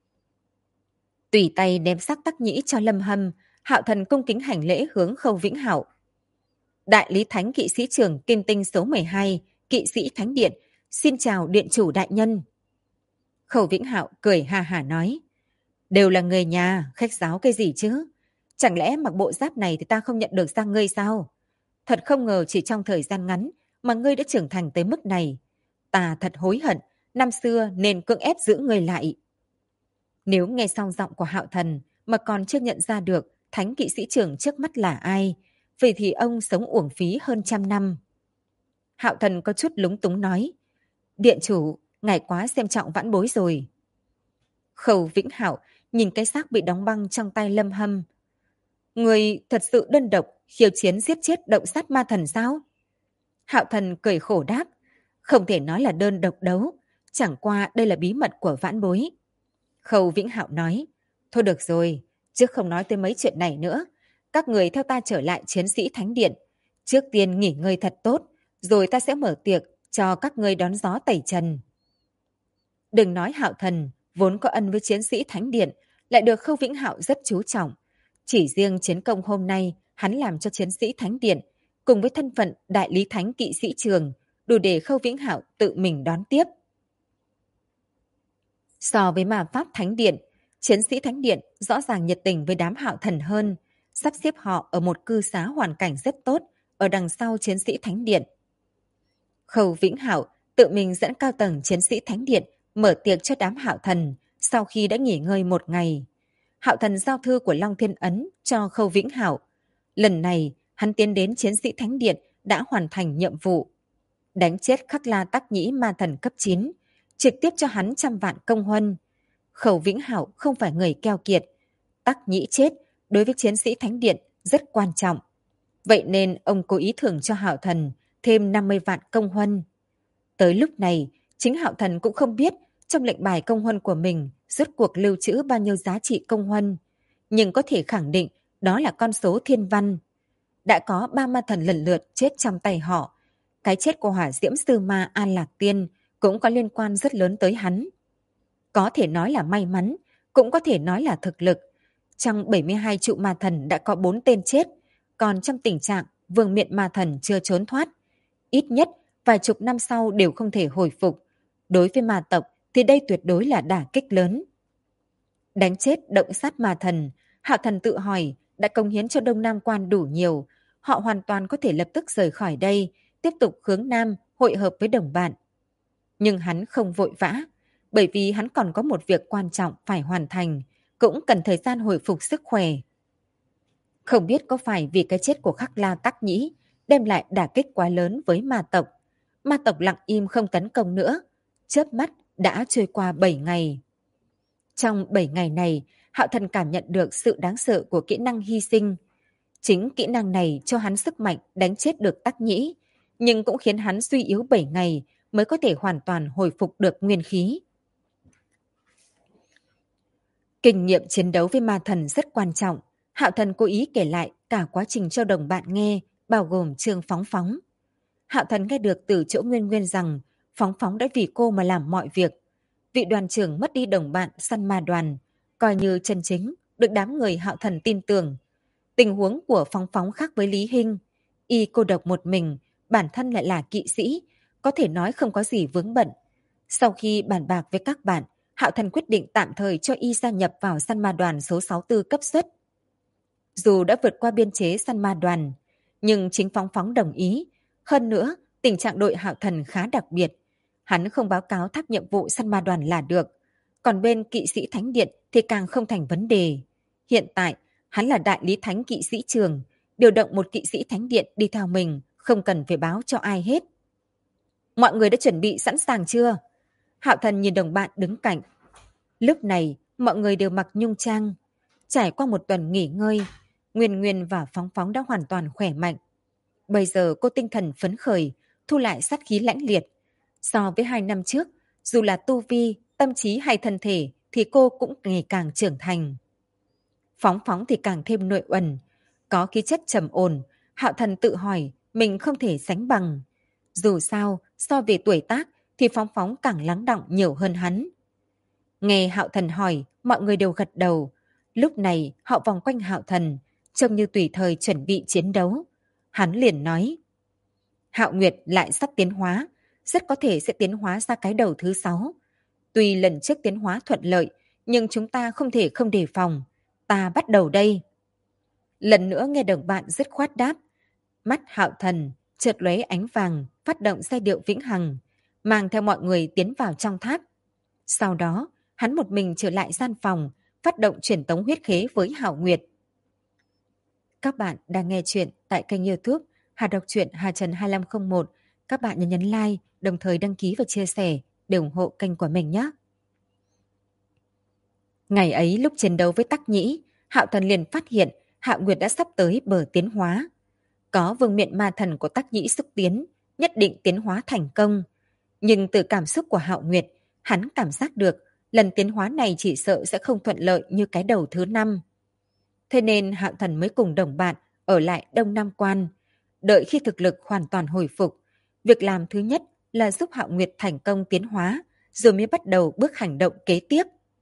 Tùy tay đem xác Tắc Nhĩ cho Lâm Hâm, Hạo Thần cung kính hành lễ hướng Khâu Vĩnh Hạo. Đại lý thánh kỵ sĩ trưởng Kim Tinh số 12, kỵ sĩ Thánh Điện, xin chào điện chủ đại nhân. Khâu Vĩnh Hạo cười ha hả nói, đều là người nhà, khách sáo cái gì chứ? Chẳng lẽ mặc bộ giáp này thì ta không nhận được ra ngươi sao? Thật không ngờ chỉ trong thời gian ngắn mà ngươi đã trưởng thành tới mức này. Ta thật hối hận, năm xưa nên cưỡng ép giữ ngươi lại. Nếu nghe xong giọng của Hạo Thần mà còn chưa nhận ra được thánh kỵ sĩ trưởng trước mắt là ai, vậy thì ông sống uổng phí hơn 100 năm. Hạo Thần có chút lúng túng nói, điện chủ, ngài quá xem trọng vãn bối rồi. Khâu Vĩnh Hạo nhìn cái xác bị đóng băng trong tay Lâm Hâm. Người thật sự đơn độc khiêu chiến giết chết động sát ma thần sao? Hạo Thần cười khổ đáp, không thể nói là đơn độc đấu, chẳng qua đây là bí mật của vãn bối. Khâu Vĩnh Hạo nói, thôi được rồi, chứ không nói tới mấy chuyện này nữa. Các người theo ta trở lại chiến sĩ Thánh Điện. Trước tiên nghỉ ngơi thật tốt, rồi ta sẽ mở tiệc cho các ngươi đón gió tẩy trần. Đừng nói Hạo Thần vốn có ân với chiến sĩ Thánh Điện, lại được Khâu Vĩnh Hạo rất chú trọng. Chỉ riêng chiến công hôm nay hắn làm cho chiến sĩ Thánh Điện, cùng với thân phận đại lý thánh kỵ sĩ trường, đủ để Khâu Vĩnh Hạo tự mình đón tiếp. So với ma pháp Thánh Điện, chiến sĩ Thánh Điện rõ ràng nhiệt tình với đám Hạo Thần hơn, sắp xếp họ ở một cư xá hoàn cảnh rất tốt ở đằng sau chiến sĩ Thánh Điện. Khâu Vĩnh Hạo tự mình dẫn cao tầng chiến sĩ Thánh Điện mở tiệc cho đám Hạo Thần sau khi đã nghỉ ngơi một ngày. Hạo Thần giao thư của Long Thiên Ấn cho Khâu Vĩnh Hạo. Lần này, hắn tiến đến chiến sĩ Thánh Điện đã hoàn thành nhiệm vụ. Đánh chết Khắc La Tắc Nhĩ ma thần cấp 9, trực tiếp cho hắn 100 vạn công huân. Khâu Vĩnh Hạo không phải người keo kiệt. Tắc Nhĩ chết đối với chiến sĩ Thánh Điện rất quan trọng. Vậy nên ông cố ý thưởng cho Hạo Thần thêm 50 vạn công huân. Tới lúc này, chính Hạo Thần cũng không biết trong lệnh bài công huân của mình rốt cuộc lưu trữ bao nhiêu giá trị công huân, nhưng có thể khẳng định đó là con số thiên văn. Đã có 3 ma thần lần lượt chết trong tay họ. Cái chết của hỏa diễm sư ma An Lạc Tiên cũng có liên quan rất lớn tới hắn. Có thể nói là may mắn, cũng có thể nói là thực lực. Trong 72 trụ ma thần đã có 4 tên chết, còn trong tình trạng vương miện ma thần chưa trốn thoát. Ít nhất vài chục năm sau đều không thể hồi phục. Đối với ma tộc thì đây tuyệt đối là đả kích lớn. Đánh chết động sát ma thần, Hạo Thần tự hỏi đã cống hiến cho Đông Nam Quan đủ nhiều, họ hoàn toàn có thể lập tức rời khỏi đây, tiếp tục hướng Nam hội hợp với đồng bạn. Nhưng hắn không vội vã, bởi vì hắn còn có một việc quan trọng phải hoàn thành, cũng cần thời gian hồi phục sức khỏe. Không biết có phải vì cái chết của Khắc La Tắc Nhĩ đem lại đả kích quá lớn với ma tộc lặng im không tấn công nữa, chớp mắt đã trôi qua 7 ngày. Trong 7 ngày này, Hạo Thần cảm nhận được sự đáng sợ của kỹ năng hy sinh. Chính kỹ năng này cho hắn sức mạnh đánh chết được Tắc Nhĩ, nhưng cũng khiến hắn suy yếu 7 ngày mới có thể hoàn toàn hồi phục được nguyên khí. Kinh nghiệm chiến đấu với ma thần rất quan trọng. Hạo Thần cố ý kể lại cả quá trình cho đồng bạn nghe, bao gồm Trương Phóng Phóng. Hạo Thần nghe được từ chỗ Nguyên Nguyên rằng Phóng Phóng đã vì cô mà làm mọi việc. Vị đoàn trưởng mất đi đồng bạn săn ma đoàn, coi như chân chính, được đám người Hạo Thần tin tưởng. Tình huống của Phóng Phóng khác với Lý Hinh. Y cô độc một mình, bản thân lại là kỵ sĩ, có thể nói không có gì vướng bận. Sau khi bàn bạc với các bạn, Hạo Thần quyết định tạm thời cho Y gia nhập vào săn ma đoàn số 64 cấp suất. Dù đã vượt qua biên chế săn ma đoàn, nhưng chính Phóng Phóng đồng ý. Hơn nữa, tình trạng đội Hạo Thần khá đặc biệt. Hắn không báo cáo tháp nhiệm vụ săn ma đoàn là được. Còn bên kỵ sĩ Thánh Điện thì càng không thành vấn đề. Hiện tại, hắn là đại lý thánh kỵ sĩ trường, điều động một kỵ sĩ Thánh Điện đi theo mình, không cần phải báo cho ai hết. Mọi người đã chuẩn bị sẵn sàng chưa? Hạo Thần nhìn đồng bạn đứng cạnh. Lúc này, mọi người đều mặc nhung trang. Trải qua một tuần nghỉ ngơi, Nguyên Nguyên và Phóng Phóng đã hoàn toàn khỏe mạnh. Bây giờ cô tinh thần phấn khởi, thu lại sát khí lãnh liệt. So với 2 năm trước, dù là tu vi, tâm trí hay thân thể, thì cô cũng ngày càng trưởng thành. Phóng Phóng thì càng thêm nội uẩn, có khí chất trầm ổn. Hạo Thần tự hỏi mình không thể sánh bằng. Dù sao, so về tuổi tác thì Phóng Phóng càng lắng đọng nhiều hơn hắn. Nghe Hạo Thần hỏi, mọi người đều gật đầu. Lúc này họ vòng quanh Hạo Thần, trông như tùy thời chuẩn bị chiến đấu. Hắn liền nói, Hạo Nguyệt lại sắp tiến hóa, rất có thể sẽ tiến hóa ra cái đầu thứ 6. Tuy lần trước tiến hóa thuận lợi, nhưng chúng ta không thể không đề phòng. Ta bắt đầu đây. Lần nữa nghe đồng bạn dứt khoát đáp. Mắt Hạo Thần chợt lóe ánh vàng, phát động giai điệu vĩnh hằng, mang theo mọi người tiến vào trong tháp. Sau đó, hắn một mình trở lại gian phòng, phát động truyền tống huyết khế với Hạo Nguyệt. Các bạn đang nghe chuyện tại kênh YouTube Hà Đọc truyện Hà Trần 2501. Các bạn nhấn like, đồng thời đăng ký và chia sẻ để ủng hộ kênh của mình nhé. Ngày ấy lúc chiến đấu với Tắc Nhĩ, Hạo Thần liền phát hiện Hạo Nguyệt đã sắp tới bờ tiến hóa. Có vương miện ma thần của Tắc Nhĩ xúc tiến, nhất định tiến hóa thành công. Nhưng từ cảm xúc của Hạo Nguyệt, hắn cảm giác được lần tiến hóa này chỉ sợ sẽ không thuận lợi như cái đầu thứ 5. Thế nên Hạo Thần mới cùng đồng bạn ở lại Đông Nam Quan. Đợi khi thực lực hoàn toàn hồi phục, việc làm thứ nhất là giúp Hạo Nguyệt thành công tiến hóa, rồi mới bắt đầu bước hành động kế tiếp.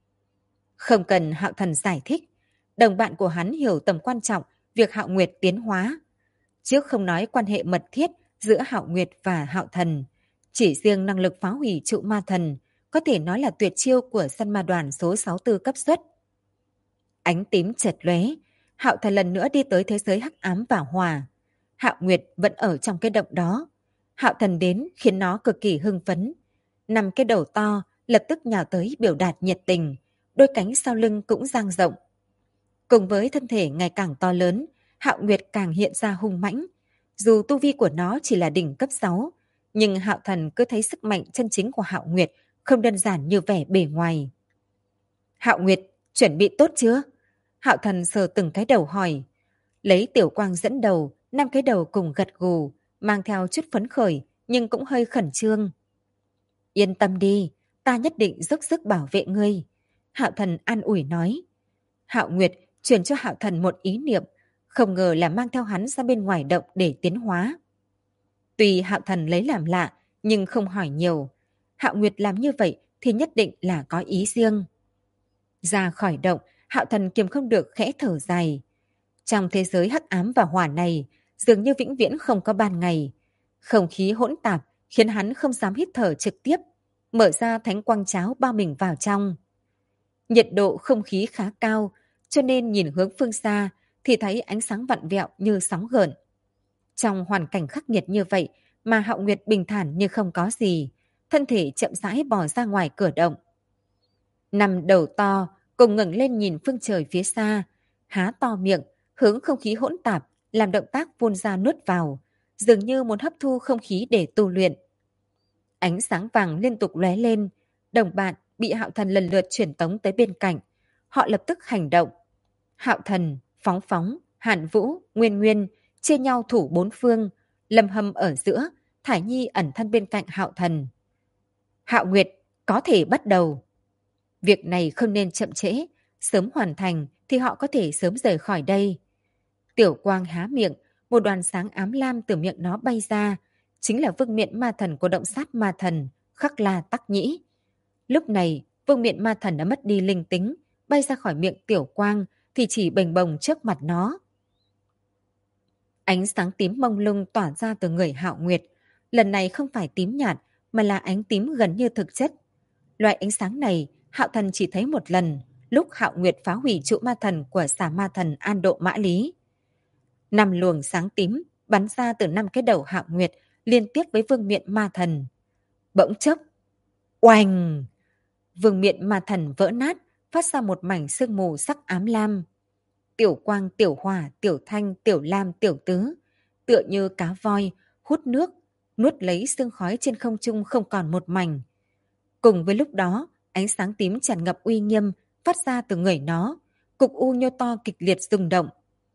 Không cần Hạo Thần giải thích, đồng bạn của hắn hiểu tầm quan trọng việc Hạo Nguyệt tiến hóa. Trước không nói quan hệ mật thiết giữa Hạo Nguyệt và Hạo Thần, chỉ riêng năng lực phá hủy trụ ma thần có thể nói là tuyệt chiêu của săn ma đoàn số 64 cấp suất. Ánh tím chợt lóe, Hạo Thần lần nữa đi tới thế giới hắc ám và hỏa. Hạo Nguyệt vẫn ở trong cái động đó. Hạo Thần đến khiến nó cực kỳ hưng phấn. 5 cái đầu to lập tức nhào tới biểu đạt nhiệt tình, đôi cánh sau lưng cũng dang rộng. Cùng với thân thể ngày càng to lớn, Hạo Nguyệt càng hiện ra hung mãnh. Dù tu vi của nó chỉ là đỉnh cấp 6, nhưng Hạo Thần cứ thấy sức mạnh chân chính của Hạo Nguyệt không đơn giản như vẻ bề ngoài. Hạo Nguyệt, chuẩn bị tốt chưa? Hạo Thần sờ từng cái đầu hỏi. Lấy Tiểu Quang dẫn đầu, 5 cái đầu cùng gật gù, mang theo chút phấn khởi nhưng cũng hơi khẩn trương. Yên tâm đi, ta nhất định dốc sức bảo vệ ngươi. Hạo Thần an ủi nói. Hạo Nguyệt truyền cho Hạo Thần một ý niệm, không ngờ là mang theo hắn ra bên ngoài động để tiến hóa. Tuy Hạo Thần lấy làm lạ, nhưng không hỏi nhiều. Hạo Nguyệt làm như vậy thì nhất định là có ý riêng. Ra khỏi động, Hạo Thần kiềm không được khẽ thở dài. Trong thế giới hắc ám và hỏa này, dường như vĩnh viễn không có ban ngày. Không khí hỗn tạp khiến hắn không dám hít thở trực tiếp, mở ra thánh quang cháo bao mình vào trong. Nhiệt độ không khí khá cao, cho nên nhìn hướng phương xa thì thấy ánh sáng vặn vẹo như sóng gợn. Trong hoàn cảnh khắc nghiệt như vậy mà Hạo Nguyệt bình thản như không có gì, thân thể chậm rãi bò ra ngoài cửa động. 5 đầu to cùng ngẩng lên nhìn phương trời phía xa, há to miệng, hướng không khí hỗn tạp, làm động tác phun ra nuốt vào, dường như muốn hấp thu không khí để tu luyện. Ánh sáng vàng liên tục lóe lên, đồng bạn bị Hạo Thần lần lượt chuyển tống tới bên cạnh. Họ lập tức hành động. Hạo Thần, Phóng Phóng, Hàn Vũ, Nguyên Nguyên chia nhau thủ 4 phương, Lâm Hâm ở giữa, Thải Nhi ẩn thân bên cạnh Hạo Thần. Hạo Nguyệt, có thể bắt đầu. Việc này không nên chậm trễ, sớm hoàn thành thì họ có thể sớm rời khỏi đây. Tiểu Quang há miệng, một đoàn sáng ám lam từ miệng nó bay ra, chính là vương miện ma thần của động sát ma thần, khắc la tắc nhĩ. Lúc này, vương miện ma thần đã mất đi linh tính, bay ra khỏi miệng Tiểu Quang thì chỉ bềnh bồng trước mặt nó. Ánh sáng tím mông lung tỏa ra từ người Hạo Nguyệt. Lần này không phải tím nhạt, mà là ánh tím gần như thực chất. Loại ánh sáng này, Hạo Thần chỉ thấy một lần, lúc Hạo Nguyệt phá hủy trụ ma thần của xà ma thần An Độ Mã Lý. 5 luồng sáng tím bắn ra từ 5 cái đầu Hạo Nguyệt liên tiếp với vương miện ma thần. Bỗng chốc, oanh! Vương miện ma thần vỡ nát, phát ra một mảnh sương mù sắc ám lam. Tiểu Quang, Tiểu Hỏa, Tiểu Thanh, Tiểu Lam, Tiểu Tứ, tựa như cá voi, hút nước, nuốt lấy sương khói trên không trung không còn một mảnh. Cùng với lúc đó, ánh sáng tím tràn ngập uy nghiêm phát ra từ người nó, cục u nhô to kịch liệt rung động.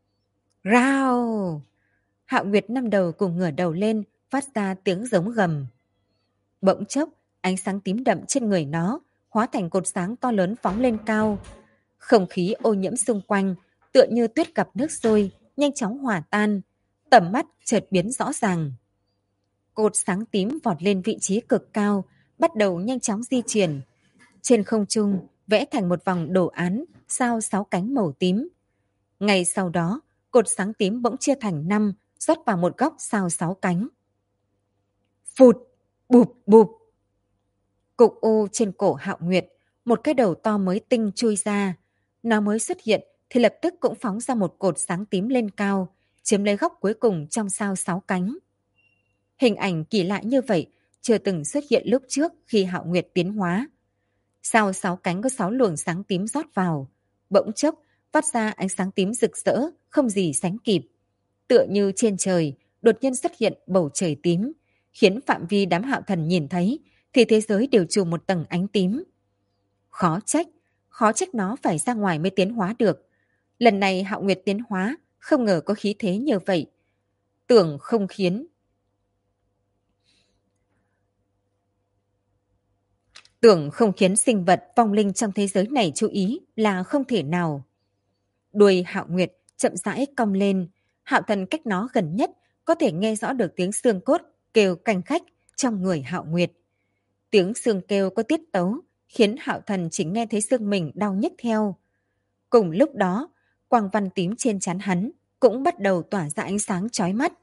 Rao! Hạo Nguyệt năm đầu cùng ngửa đầu lên, phát ra tiếng giống gầm. Bỗng chốc, ánh sáng tím đậm trên người nó hóa thành cột sáng to lớn phóng lên cao. Không khí ô nhiễm xung quanh, tựa như tuyết gặp nước sôi, nhanh chóng hòa tan, tầm mắt chợt biến rõ ràng. Cột sáng tím vọt lên vị trí cực cao, bắt đầu nhanh chóng di chuyển. Trên không trung, vẽ thành một vòng đồ án, sao 6 cánh màu tím. Ngay sau đó, cột sáng tím bỗng chia thành 5, rót vào một góc sao 6 cánh. Phụt, bụp bụp. Cục u trên cổ Hạo Nguyệt, một cái đầu to mới tinh chui ra. Nó mới xuất hiện thì lập tức cũng phóng ra một cột sáng tím lên cao, chiếm lấy góc cuối cùng trong sao 6 cánh. Hình ảnh kỳ lạ như vậy chưa từng xuất hiện lúc trước khi Hạo Nguyệt tiến hóa. Sao 6 cánh có 6 luồng sáng tím rót vào, bỗng chốc phát ra ánh sáng tím rực rỡ, không gì sánh kịp. Tựa như trên trời, đột nhiên xuất hiện bầu trời tím, khiến phạm vi đám Hạo Thần nhìn thấy thì thế giới đều trùm một tầng ánh tím. Khó trách nó phải ra ngoài mới tiến hóa được. Lần này Hạo Nguyệt tiến hóa, không ngờ có khí thế như vậy. Tưởng không khiến sinh vật vong linh trong thế giới này chú ý là không thể nào. Đuôi Hạo Nguyệt chậm rãi cong lên, Hạo Thần cách nó gần nhất có thể nghe rõ được tiếng xương cốt kêu canh khách trong người Hạo Nguyệt. Tiếng xương kêu có tiết tấu, khiến Hạo Thần chỉ nghe thấy xương mình đau nhức theo. Cùng lúc đó, quang văn tím trên trán hắn cũng bắt đầu tỏa ra ánh sáng chói mắt.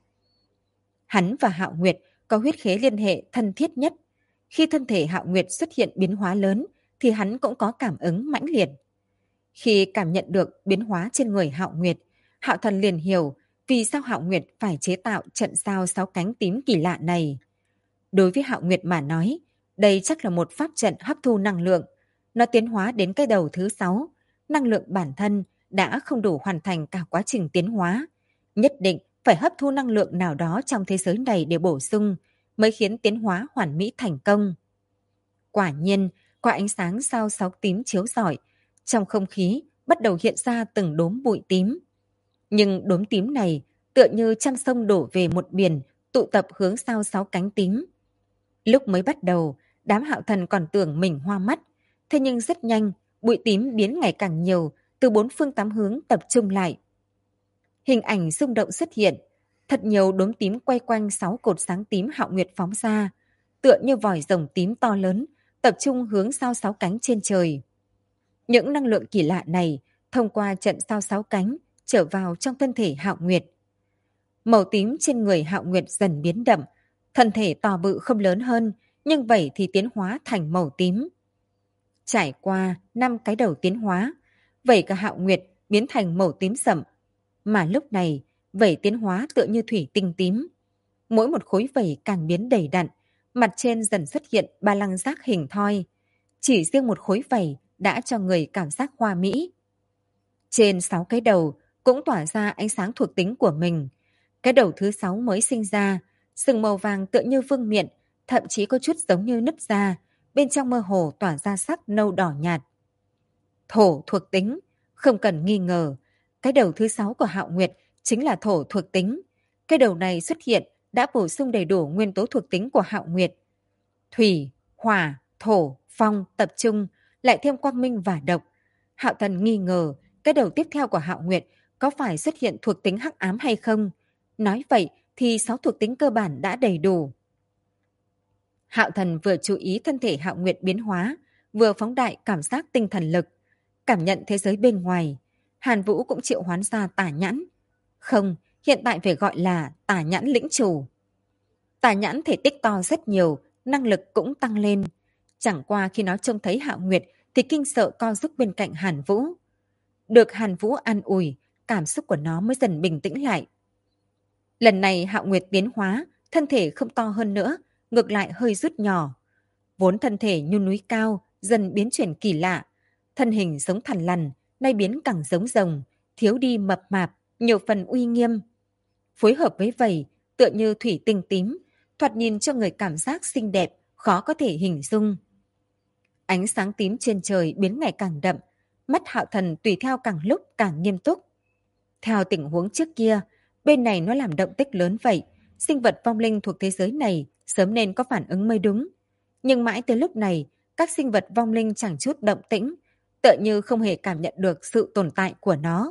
Hắn và Hạo Nguyệt có huyết khế liên hệ thân thiết nhất. Khi thân thể Hạo Nguyệt xuất hiện biến hóa lớn, thì hắn cũng có cảm ứng mãnh liệt. Khi cảm nhận được biến hóa trên người Hạo Nguyệt, Hạo Thần liền hiểu vì sao Hạo Nguyệt phải chế tạo trận sao 6 cánh tím kỳ lạ này. Đối với Hạo Nguyệt mà nói, đây chắc là một pháp trận hấp thu năng lượng. Nó tiến hóa đến cái đầu thứ 6, năng lượng bản thân đã không đủ hoàn thành cả quá trình tiến hóa. Nhất định phải hấp thu năng lượng nào đó trong thế giới này để bổ sung, mới khiến tiến hóa hoàn mỹ thành công. Quả nhiên, qua ánh sáng sao 6 tím chiếu rọi, trong không khí bắt đầu hiện ra từng đốm bụi tím. Nhưng đốm tím này tựa như trăm sông đổ về một biển, tụ tập hướng sao 6 cánh tím. Lúc mới bắt đầu, đám Hạo Thần còn tưởng mình hoa mắt, thế nhưng rất nhanh, bụi tím biến ngày càng nhiều, từ 4 phương 8 hướng tập trung lại. Hình ảnh rung động xuất hiện, thật nhiều đốm tím quay quanh 6 cột sáng tím Hạo Nguyệt phóng ra, tựa như vòi rồng tím to lớn, tập trung hướng sao 6 cánh trên trời. Những năng lượng kỳ lạ này thông qua trận sao 6 cánh trở vào trong thân thể Hạo Nguyệt. Màu tím trên người Hạo Nguyệt dần biến đậm, thân thể to bự không lớn hơn, nhưng vậy thì tiến hóa thành màu tím. Trải qua 5 cái đầu tiến hóa, vảy cả Hạo Nguyệt biến thành màu tím sậm, mà lúc này vảy tiến hóa tựa như thủy tinh tím. Mỗi một khối vảy càng biến đầy đặn, mặt trên dần xuất hiện 3 lăng giác hình thoi. Chỉ riêng một khối vảy đã cho người cảm giác hoa mỹ. Trên 6 cái đầu cũng tỏa ra ánh sáng thuộc tính của mình. Cái đầu thứ 6 mới sinh ra, sừng màu vàng tựa như vương miện, thậm chí có chút giống như nứt da, bên trong mơ hồ tỏa ra sắc nâu đỏ nhạt. Thổ thuộc tính, không cần nghi ngờ, cái đầu thứ 6 của Hạo Nguyệt chính là thổ thuộc tính. Cái đầu này xuất hiện đã bổ sung đầy đủ nguyên tố thuộc tính của Hạo Nguyệt. Thủy, hỏa, thổ, phong tập trung, lại thêm quang minh và độc. Hạo Thần nghi ngờ cái đầu tiếp theo của Hạo Nguyệt có phải xuất hiện thuộc tính hắc ám hay không. Nói vậy thì 6 thuộc tính cơ bản đã đầy đủ. Hạo Thần vừa chú ý thân thể Hạo Nguyệt biến hóa, vừa phóng đại cảm giác tinh thần lực, cảm nhận thế giới bên ngoài. Hàn Vũ cũng triệu hoán ra tả nhãn. Không, hiện tại phải gọi là tả nhãn lĩnh chủ. Tả nhãn thể tích to rất nhiều, năng lực cũng tăng lên. Chẳng qua khi nó trông thấy Hạo Nguyệt thì kinh sợ co giúp bên cạnh Hàn Vũ. Được Hàn Vũ an ủi, cảm xúc của nó mới dần bình tĩnh lại. Lần này Hạo Nguyệt biến hóa, thân thể không to hơn nữa, ngược lại hơi rút nhỏ. Vốn thân thể như núi cao, dần biến chuyển kỳ lạ. Thân hình giống thằn lằn, nay biến càng giống rồng, thiếu đi mập mạp, nhiều phần uy nghiêm. Phối hợp với vảy, tựa như thủy tinh tím, thoạt nhìn cho người cảm giác xinh đẹp, khó có thể hình dung. Ánh sáng tím trên trời biến ngày càng đậm, mắt Hạo Thần tùy theo càng lúc càng nghiêm túc. Theo tình huống trước kia, bên này nó làm động tích lớn vậy, sinh vật vong linh thuộc thế giới này sớm nên có phản ứng mới đúng. Nhưng mãi tới lúc này, các sinh vật vong linh chẳng chút động tĩnh, tựa như không hề cảm nhận được sự tồn tại của nó.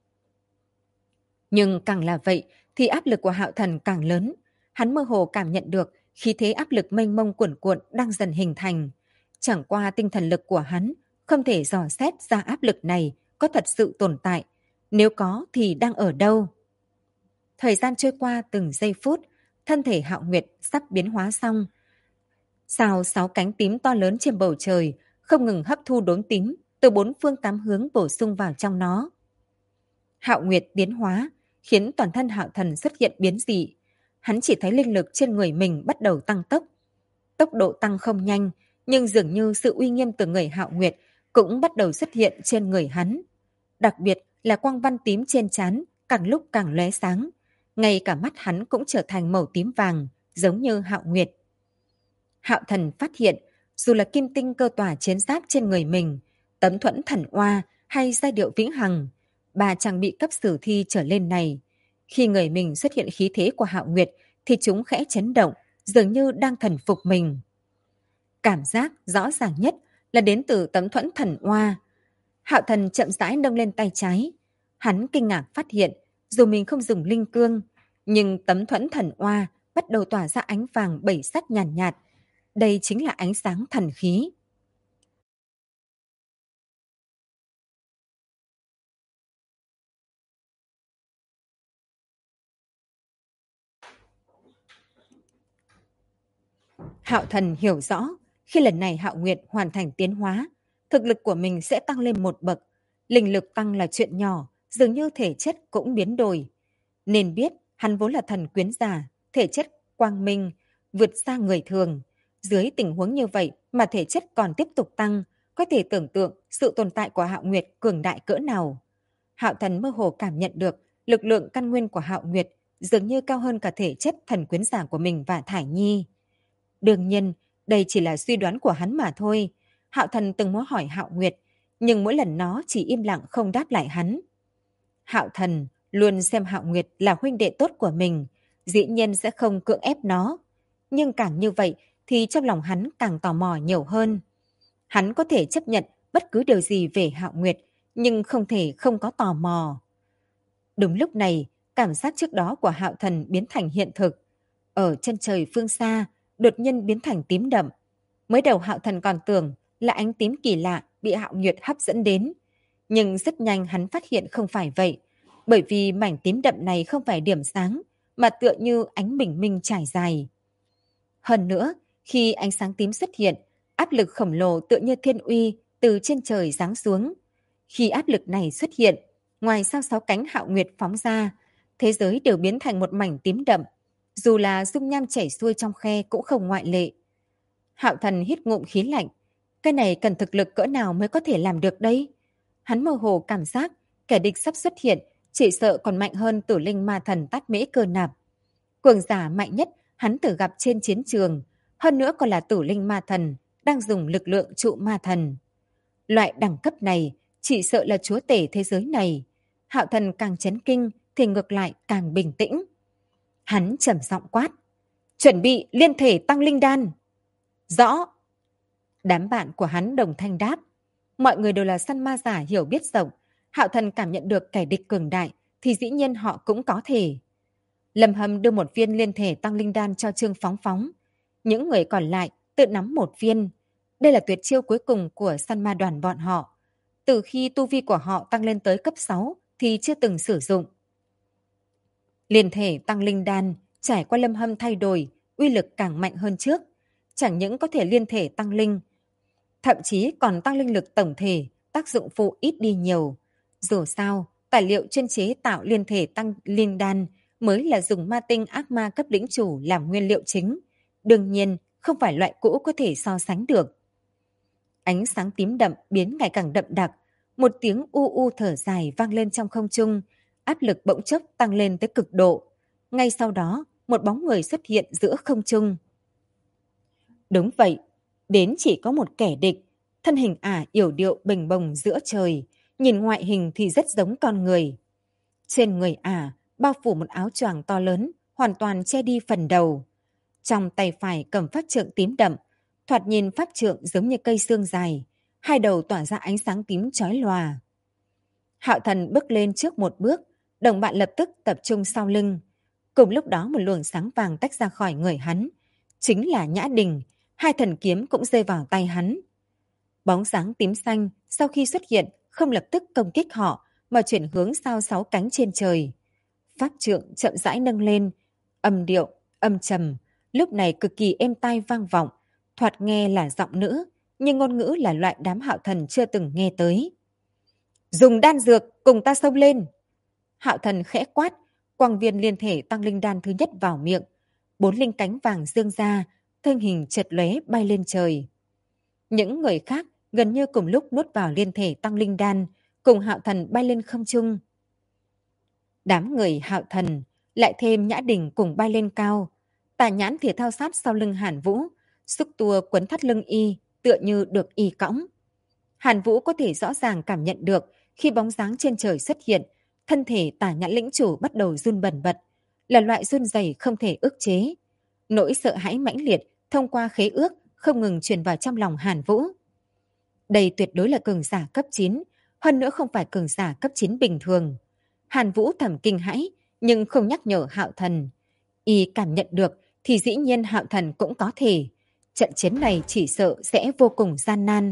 Nhưng càng là vậy thì áp lực của Hạo Thần càng lớn. Hắn mơ hồ cảm nhận được khí thế áp lực mênh mông cuồn cuộn đang dần hình thành. Chẳng qua tinh thần lực của hắn không thể dò xét ra áp lực này có thật sự tồn tại. Nếu có thì đang ở đâu? Thời gian trôi qua từng giây phút, thân thể Hạo Nguyệt sắp biến hóa xong. Sao 6 cánh tím to lớn trên bầu trời không ngừng hấp thu đốm tím từ 4 phương 8 hướng bổ sung vào trong nó. Hạo Nguyệt biến hóa khiến toàn thân Hạo Thần xuất hiện biến dị. Hắn chỉ thấy linh lực trên người mình bắt đầu tăng tốc. Tốc độ tăng không nhanh, nhưng dường như sự uy nghiêm từ người Hạo Nguyệt cũng bắt đầu xuất hiện trên người hắn. Đặc biệt là quang văn tím trên trán càng lúc càng lóe sáng. Ngay cả mắt hắn cũng trở thành màu tím vàng, giống như Hạo Nguyệt. Hạo Thần phát hiện, dù là kim tinh cơ tỏa chiến giáp trên người mình, tấm thuẫn thần oa hay giai điệu vĩnh hằng, bà trang bị cấp sử thi trở lên này. Khi người mình xuất hiện khí thế của Hạo Nguyệt thì chúng khẽ chấn động, dường như đang thần phục mình. Cảm giác rõ ràng nhất là đến từ tấm thuẫn thần oa. Hạo Thần chậm rãi nâng lên tay trái. Hắn kinh ngạc phát hiện, dù mình không dùng linh cương, nhưng tấm thuẫn thần oa bắt đầu tỏa ra ánh vàng bảy sắc nhàn nhạt. Đây chính là ánh sáng thần khí. Hạo Thần hiểu rõ, khi lần này Hạo Nguyệt hoàn thành tiến hóa, thực lực của mình sẽ tăng lên một bậc. Linh lực tăng là chuyện nhỏ, dường như thể chất cũng biến đổi. Nên biết, hắn vốn là thần quyến giả, thể chất quang minh, vượt xa người thường. Dưới tình huống như vậy mà thể chất còn tiếp tục tăng, có thể tưởng tượng sự tồn tại của Hạo Nguyệt cường đại cỡ nào. Hạo Thần mơ hồ cảm nhận được lực lượng căn nguyên của Hạo Nguyệt dường như cao hơn cả thể chất thần quyến giả của mình và Thải Nhi. Đương nhiên, đây chỉ là suy đoán của hắn mà thôi. Hạo Thần từng muốn hỏi Hạo Nguyệt, nhưng mỗi lần nó chỉ im lặng không đáp lại hắn. Hạo Thần luôn xem Hạo Nguyệt là huynh đệ tốt của mình, dĩ nhiên sẽ không cưỡng ép nó. Nhưng càng như vậy thì trong lòng hắn càng tò mò nhiều hơn. Hắn có thể chấp nhận bất cứ điều gì về Hạo Nguyệt, nhưng không thể không có tò mò. Đúng lúc này, cảm giác trước đó của Hạo Thần biến thành hiện thực. Ở chân trời phương xa, đột nhiên biến thành tím đậm. Mới đầu Hạo Thần còn tưởng là ánh tím kỳ lạ bị Hạo Nguyệt hấp dẫn đến. Nhưng rất nhanh hắn phát hiện không phải vậy. Bởi vì mảnh tím đậm này không phải điểm sáng, mà tựa như ánh bình minh trải dài. Hơn nữa, khi ánh sáng tím xuất hiện, áp lực khổng lồ tựa như thiên uy từ trên trời giáng xuống. Khi áp lực này xuất hiện, ngoài sao 6 cánh Hạo Nguyệt phóng ra, thế giới đều biến thành một mảnh tím đậm. Dù là dung nham chảy xuôi trong khe cũng không ngoại lệ. Hạo Thần hít ngụm khí lạnh. Cái này cần thực lực cỡ nào mới có thể làm được đây? Hắn mơ hồ cảm giác kẻ địch sắp xuất hiện, chỉ sợ còn mạnh hơn Tử Linh Ma Thần Tát Mễ Cơ Nạp. Cường giả mạnh nhất hắn từng gặp trên chiến trường, hơn nữa còn là Tử Linh Ma Thần đang dùng lực lượng trụ ma thần. Loại đẳng cấp này chỉ sợ là chúa tể thế giới này. Hạo Thần càng chấn kinh thì ngược lại càng bình tĩnh. Hắn trầm giọng quát, chuẩn bị liên thể tăng linh đan. Rõ. Đám bạn của hắn đồng thanh đáp. Mọi người đều là săn ma giả hiểu biết rộng. Hạo Thần cảm nhận được kẻ địch cường đại thì dĩ nhiên họ cũng có thể. Lâm Hâm đưa một viên liên thể tăng linh đan cho Trương Phóng Phóng. Những người còn lại tự nắm một viên. Đây là tuyệt chiêu cuối cùng của săn ma đoàn bọn họ. Từ khi tu vi của họ tăng lên tới cấp 6 thì chưa từng sử dụng. Liên thể tăng linh đan, trải qua lâm hâm thay đổi, uy lực càng mạnh hơn trước. Chẳng những có thể liên thể tăng linh, thậm chí còn tăng linh lực tổng thể, tác dụng phụ ít đi nhiều. Dù sao, tài liệu chuyên chế tạo liên thể tăng linh đan mới là dùng ma tinh ác ma cấp lĩnh chủ làm nguyên liệu chính. Đương nhiên, không phải loại cũ có thể so sánh được. Ánh sáng tím đậm biến ngày càng đậm đặc, một tiếng u u thở dài vang lên trong không trung, áp lực bỗng chốc tăng lên tới cực độ. Ngay sau đó, một bóng người xuất hiện giữa không trung. Đúng vậy, đến chỉ có một kẻ địch, thân hình ả yểu điệu bình bồng giữa trời, nhìn ngoại hình thì rất giống con người. Trên người ả bao phủ một áo choàng to lớn, hoàn toàn che đi phần đầu. Trong tay phải cầm pháp trượng tím đậm, thoạt nhìn pháp trượng giống như cây xương dài, hai đầu tỏa ra ánh sáng tím chói lòa. Hạo Thần bước lên trước một bước, đồng bạn lập tức tập trung sau lưng. Cùng lúc đó một luồng sáng vàng tách ra khỏi người hắn, chính là Nhã Đình, hai thần kiếm cũng rơi vào tay hắn. Bóng sáng tím xanh sau khi xuất hiện không lập tức công kích họ mà chuyển hướng sao 6 cánh trên trời. Pháp trượng chậm rãi nâng lên, âm điệu, âm trầm, lúc này cực kỳ êm tai vang vọng, thoạt nghe là giọng nữ, nhưng ngôn ngữ là loại đám Hạo Thần chưa từng nghe tới. Dùng đan dược, cùng ta xông lên. Hạo Thần khẽ quát, quang viên liên thể tăng linh đan thứ nhất vào miệng. 4 linh cánh vàng dương ra, thân hình chật lóe bay lên trời. Những người khác gần như cùng lúc nuốt vào liên thể tăng linh đan, cùng Hạo Thần bay lên không trung. Đám người Hạo Thần, lại thêm Nhã Đình cùng bay lên cao. Tà Nhãn thì theo sát sau lưng Hàn Vũ, xúc tua quấn thắt lưng y, tựa như được y cõng. Hàn Vũ có thể rõ ràng cảm nhận được khi bóng dáng trên trời xuất hiện, thân thể Tà Nhãn lĩnh chủ bắt đầu run bần bật, là loại run rẩy không thể ức chế. Nỗi sợ hãi mãnh liệt thông qua khế ước không ngừng truyền vào trong lòng Hàn Vũ. Đây tuyệt đối là cường giả cấp 9, hơn nữa không phải cường giả cấp 9 bình thường. Hàn Vũ thầm kinh hãi, nhưng không nhắc nhở Hạo Thần. Y cảm nhận được thì dĩ nhiên Hạo Thần cũng có thể. Trận chiến này chỉ sợ sẽ vô cùng gian nan.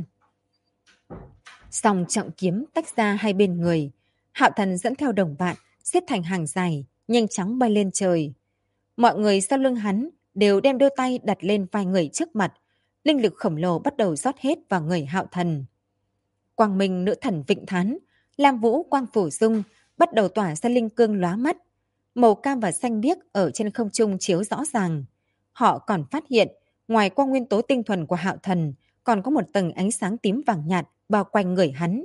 Song trọng kiếm tách ra hai bên người. Hạo Thần dẫn theo đồng bạn, xếp thành hàng dài, nhanh chóng bay lên trời. Mọi người sau lưng hắn đều đem đôi tay đặt lên vai người trước mặt. Linh lực khổng lồ bắt đầu rót hết vào người Hạo Thần. Quang Minh nữ thần vịnh thán, Lam Vũ quang phủ dung, bắt đầu tỏa ra linh cương lóa mắt. Màu cam và xanh biếc ở trên không trung chiếu rõ ràng. Họ còn phát hiện, ngoài quang nguyên tố tinh thuần của Hạo Thần, còn có một tầng ánh sáng tím vàng nhạt bao quanh người hắn.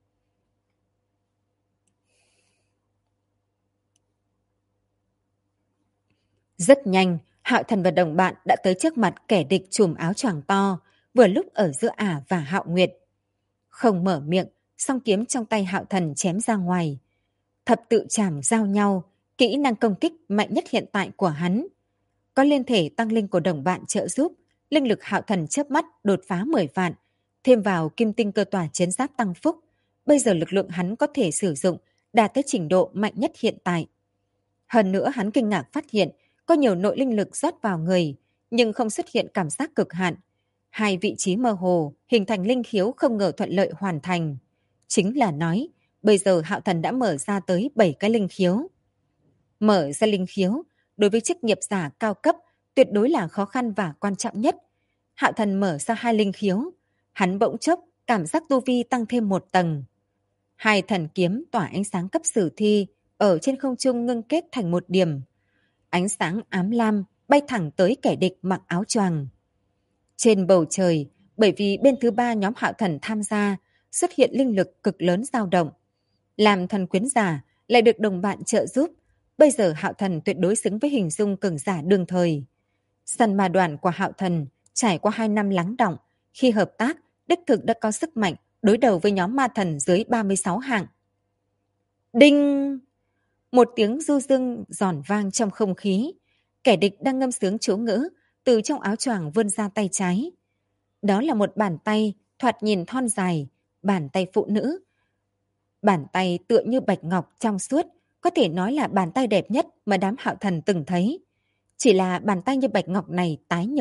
Rất nhanh, Hạo Thần và đồng bạn đã tới trước mặt kẻ địch trùm áo choàng to, vừa lúc ở giữa ả và Hạo Nguyệt. Không mở miệng, song kiếm trong tay Hạo Thần chém ra ngoài. Thập tự chảm giao nhau, kỹ năng công kích mạnh nhất hiện tại của hắn. Có liên thể tăng linh của đồng bạn trợ giúp, linh lực Hạo Thần chớp mắt đột phá 10 vạn, thêm vào kim tinh cơ tỏa chiến giáp tăng phúc. Bây giờ lực lượng hắn có thể sử dụng đạt tới trình độ mạnh nhất hiện tại. Hơn nữa hắn kinh ngạc phát hiện có nhiều nội linh lực rót vào người, nhưng không xuất hiện cảm giác cực hạn. Hai vị trí mơ hồ hình thành linh khiếu không ngờ thuận lợi hoàn thành. Chính là nói, bây giờ Hạo Thần đã mở ra tới 7 cái linh khiếu. Mở ra linh khiếu, đối với chức nghiệp giả cao cấp, tuyệt đối là khó khăn và quan trọng nhất. Hạo Thần mở ra 2 linh khiếu, hắn bỗng chốc cảm giác tu vi tăng thêm 1 tầng. 2 thần kiếm tỏa ánh sáng cấp sử thi, ở trên không trung ngưng kết thành một điểm. Ánh sáng ám lam bay thẳng tới kẻ địch mặc áo choàng. Trên bầu trời, bởi vì bên thứ 3 nhóm Hạo Thần tham gia, xuất hiện linh lực cực lớn dao động. Làm thần quyến giả lại được đồng bạn trợ giúp, bây giờ Hạo Thần tuyệt đối xứng với hình dung cường giả đương thời. Săn ma đoàn của Hạo Thần trải qua 2 năm lắng đọng, khi hợp tác, đích thực đã có sức mạnh đối đầu với nhóm ma thần dưới 36 hạng. Đinh! Một tiếng du dương giòn vang trong không khí. Kẻ địch đang ngâm sướng chú ngữ, từ trong áo choàng vươn ra tay trái. Đó là một bàn tay thoạt nhìn thon dài, bàn tay phụ nữ. Bàn tay tựa như bạch ngọc trong suốt, có thể nói là bàn tay đẹp nhất mà đám Hạo Thần từng thấy. Chỉ là bàn tay như bạch ngọc này tái nhợt,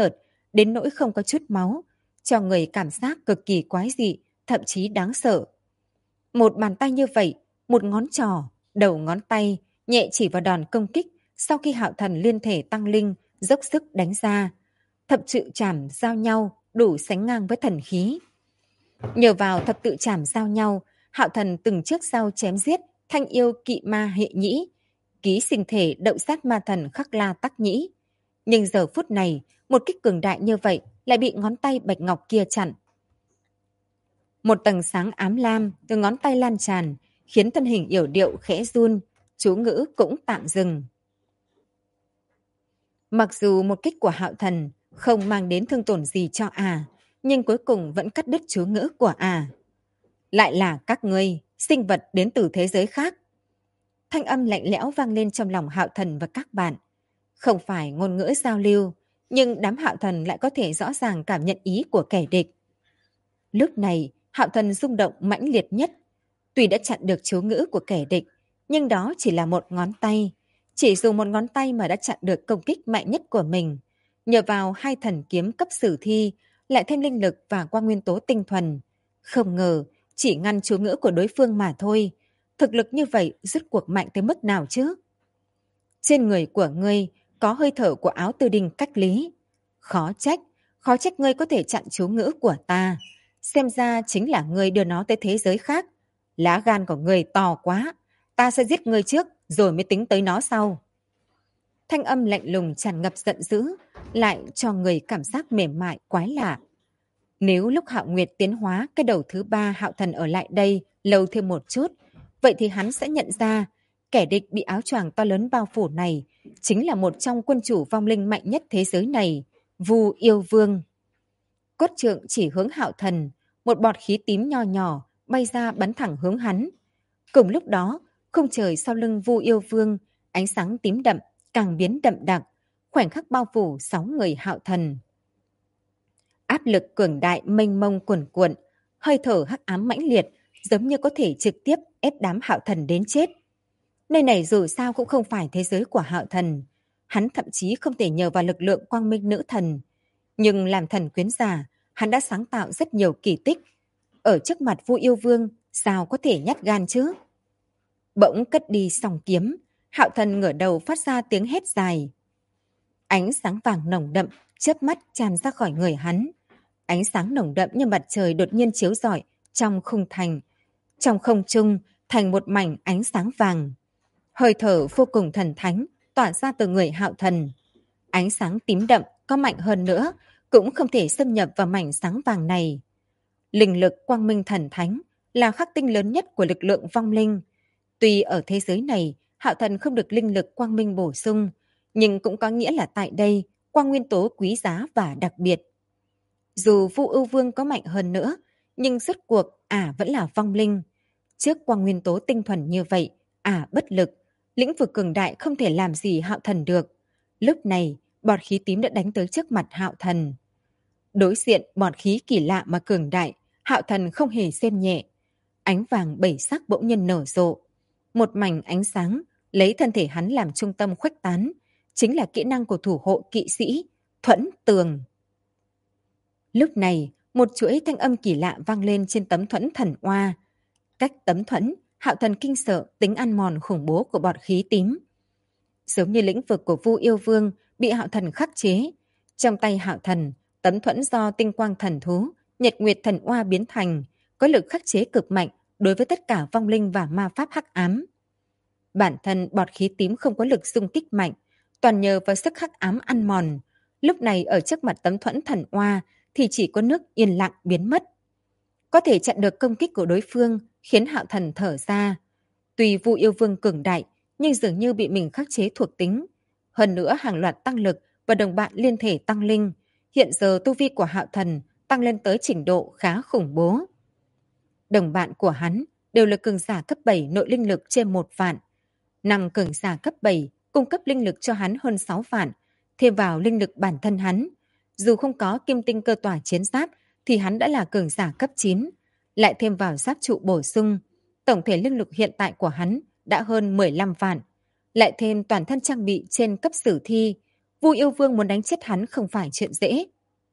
đến nỗi không có chút máu, cho người cảm giác cực kỳ quái dị, thậm chí đáng sợ. Một bàn tay như vậy, một ngón trỏ, đầu ngón tay, nhẹ chỉ vào đòn công kích sau khi Hạo Thần liên thể tăng linh, dốc sức đánh ra. Thập tự trảm giao nhau, đủ sánh ngang với thần khí. Nhờ vào thập tự trảm giao nhau, Hạo Thần từng trước sau chém giết thanh yêu kỵ ma hệ nhĩ, ký sinh thể đậu sát ma thần khắc la tắc nhĩ. Nhưng giờ phút này, một kích cường đại như vậy lại bị ngón tay bạch ngọc kia chặn. Một tầng sáng ám lam từ ngón tay lan tràn, khiến thân hình yểu điệu khẽ run, chú ngữ cũng tạm dừng. Mặc dù một kích của Hạo Thần không mang đến thương tổn gì cho nhưng cuối cùng vẫn cắt đứt chú ngữ của Lại là các ngươi, sinh vật đến từ thế giới khác. Thanh âm lạnh lẽo vang lên trong lòng Hạo Thần và các bạn. Không phải ngôn ngữ giao lưu, nhưng đám Hạo Thần lại có thể rõ ràng cảm nhận ý của kẻ địch. Lúc này, Hạo Thần rung động mãnh liệt nhất. Tuy đã chặn được chú ngữ của kẻ địch, nhưng đó chỉ là một ngón tay. Chỉ dùng một ngón tay mà đã chặn được công kích mạnh nhất của mình. Nhờ vào hai thần kiếm cấp sử thi, lại thêm linh lực và quang nguyên tố tinh thuần. Không ngờ, chỉ ngăn chú ngữ của đối phương mà thôi. Thực lực như vậy rốt cuộc mạnh tới mức nào chứ? Trên người của ngươi có hơi thở của áo tư đinh cách lý. Khó trách ngươi có thể chặn chú ngữ của ta. Xem ra chính là ngươi đưa nó tới thế giới khác. Lá gan của ngươi to quá. Ta sẽ giết ngươi trước rồi mới tính tới nó sau. Thanh âm lạnh lùng tràn ngập giận dữ, lại cho người cảm giác mềm mại quái lạ. Nếu lúc Hạo Nguyệt tiến hóa cái đầu thứ 3 Hạo Thần ở lại đây lâu thêm một chút, vậy thì hắn sẽ nhận ra kẻ địch bị áo choàng to lớn bao phủ này chính là một trong quân chủ vong linh mạnh nhất thế giới này, Vu Yêu Vương. Cốt trượng chỉ hướng Hạo Thần, một bọt khí tím nho nhỏ bay ra bắn thẳng hướng hắn. Cùng lúc đó, khung trời sau lưng Vu Yêu Vương, ánh sáng tím đậm càng biến đậm đặc, khoảnh khắc bao phủ 6 người Hạo Thần. Áp lực cường đại mênh mông cuồn cuộn, hơi thở hắc ám mãnh liệt, giống như có thể trực tiếp ép đám Hạo Thần đến chết. Nơi này dù sao cũng không phải thế giới của Hạo Thần, hắn thậm chí không thể nhờ vào lực lượng quang minh nữ thần. Nhưng làm thần quyến giả, hắn đã sáng tạo rất nhiều kỳ tích. Ở trước mặt Vu Yêu Vương, sao có thể nhát gan chứ? Bỗng cất đi song kiếm, Hạo Thần ngửa đầu phát ra tiếng hét dài. Ánh sáng vàng nồng đậm, chớp mắt tràn ra khỏi người hắn. Ánh sáng nồng đậm như mặt trời đột nhiên chiếu rọi trong khung thành. Trong không trung thành một mảnh ánh sáng vàng. Hơi thở vô cùng thần thánh tỏa ra từ người Hạo Thần. Ánh sáng tím đậm có mạnh hơn nữa cũng không thể xâm nhập vào mảnh sáng vàng này. Linh lực quang minh thần thánh là khắc tinh lớn nhất của lực lượng vong linh. Tuy ở thế giới này Hạo Thần không được linh lực quang minh bổ sung, nhưng cũng có nghĩa là tại đây quang nguyên tố quý giá và đặc biệt. Dù Vu Ưu Vương có mạnh hơn nữa, nhưng rốt cuộc vẫn là vong linh. Trước quang nguyên tố tinh thuần như vậy, bất lực, lĩnh vực cường đại không thể làm gì Hạo Thần được. Lúc này, bọt khí tím đã đánh tới trước mặt Hạo Thần. Đối diện bọt khí kỳ lạ mà cường đại, Hạo Thần không hề xem nhẹ. Ánh vàng bảy sắc bỗng nhiên nở rộ. Một mảnh ánh sáng lấy thân thể hắn làm trung tâm khuếch tán, chính là kỹ năng của thủ hộ kỵ sĩ, Thuẫn Tường. Lúc này, một chuỗi thanh âm kỳ lạ vang lên trên tấm thuẫn thần oa. Cách tấm thuẫn, Hạo Thần kinh sợ tính ăn mòn khủng bố của bọt khí tím. Giống như lĩnh vực của Vu Yêu Vương bị Hạo Thần khắc chế. Trong tay Hạo Thần, tấm thuẫn do tinh quang thần thú, Nhật Nguyệt thần oa biến thành, có lực khắc chế cực mạnh đối với tất cả vong linh và ma pháp hắc ám. Bản thân bọt khí tím không có lực xung kích mạnh, toàn nhờ vào sức hắc ám ăn mòn. Lúc này ở trước mặt tấm thuẫn thần oa thì chỉ có nước yên lặng biến mất. Có thể chặn được công kích của đối phương khiến Hạo Thần thở ra. Tuy Vu Yêu Vương cường đại, nhưng dường như bị mình khắc chế thuộc tính. Hơn nữa hàng loạt tăng lực và đồng bạn liên thể tăng linh. Hiện giờ tu vi của Hạo Thần tăng lên tới trình độ khá khủng bố. Đồng bạn của hắn đều là cường giả cấp 7 nội linh lực trên 1 vạn. 5 cường giả cấp 7 cung cấp linh lực cho hắn hơn 6 vạn, thêm vào linh lực bản thân hắn. Dù không có kim tinh cơ tỏa chiến giáp thì hắn đã là cường giả cấp 9, lại thêm vào giáp trụ bổ sung. Tổng thể linh lực hiện tại của hắn đã hơn 15 vạn, lại thêm toàn thân trang bị trên cấp sử thi. Vu Yêu Vương muốn đánh chết hắn không phải chuyện dễ.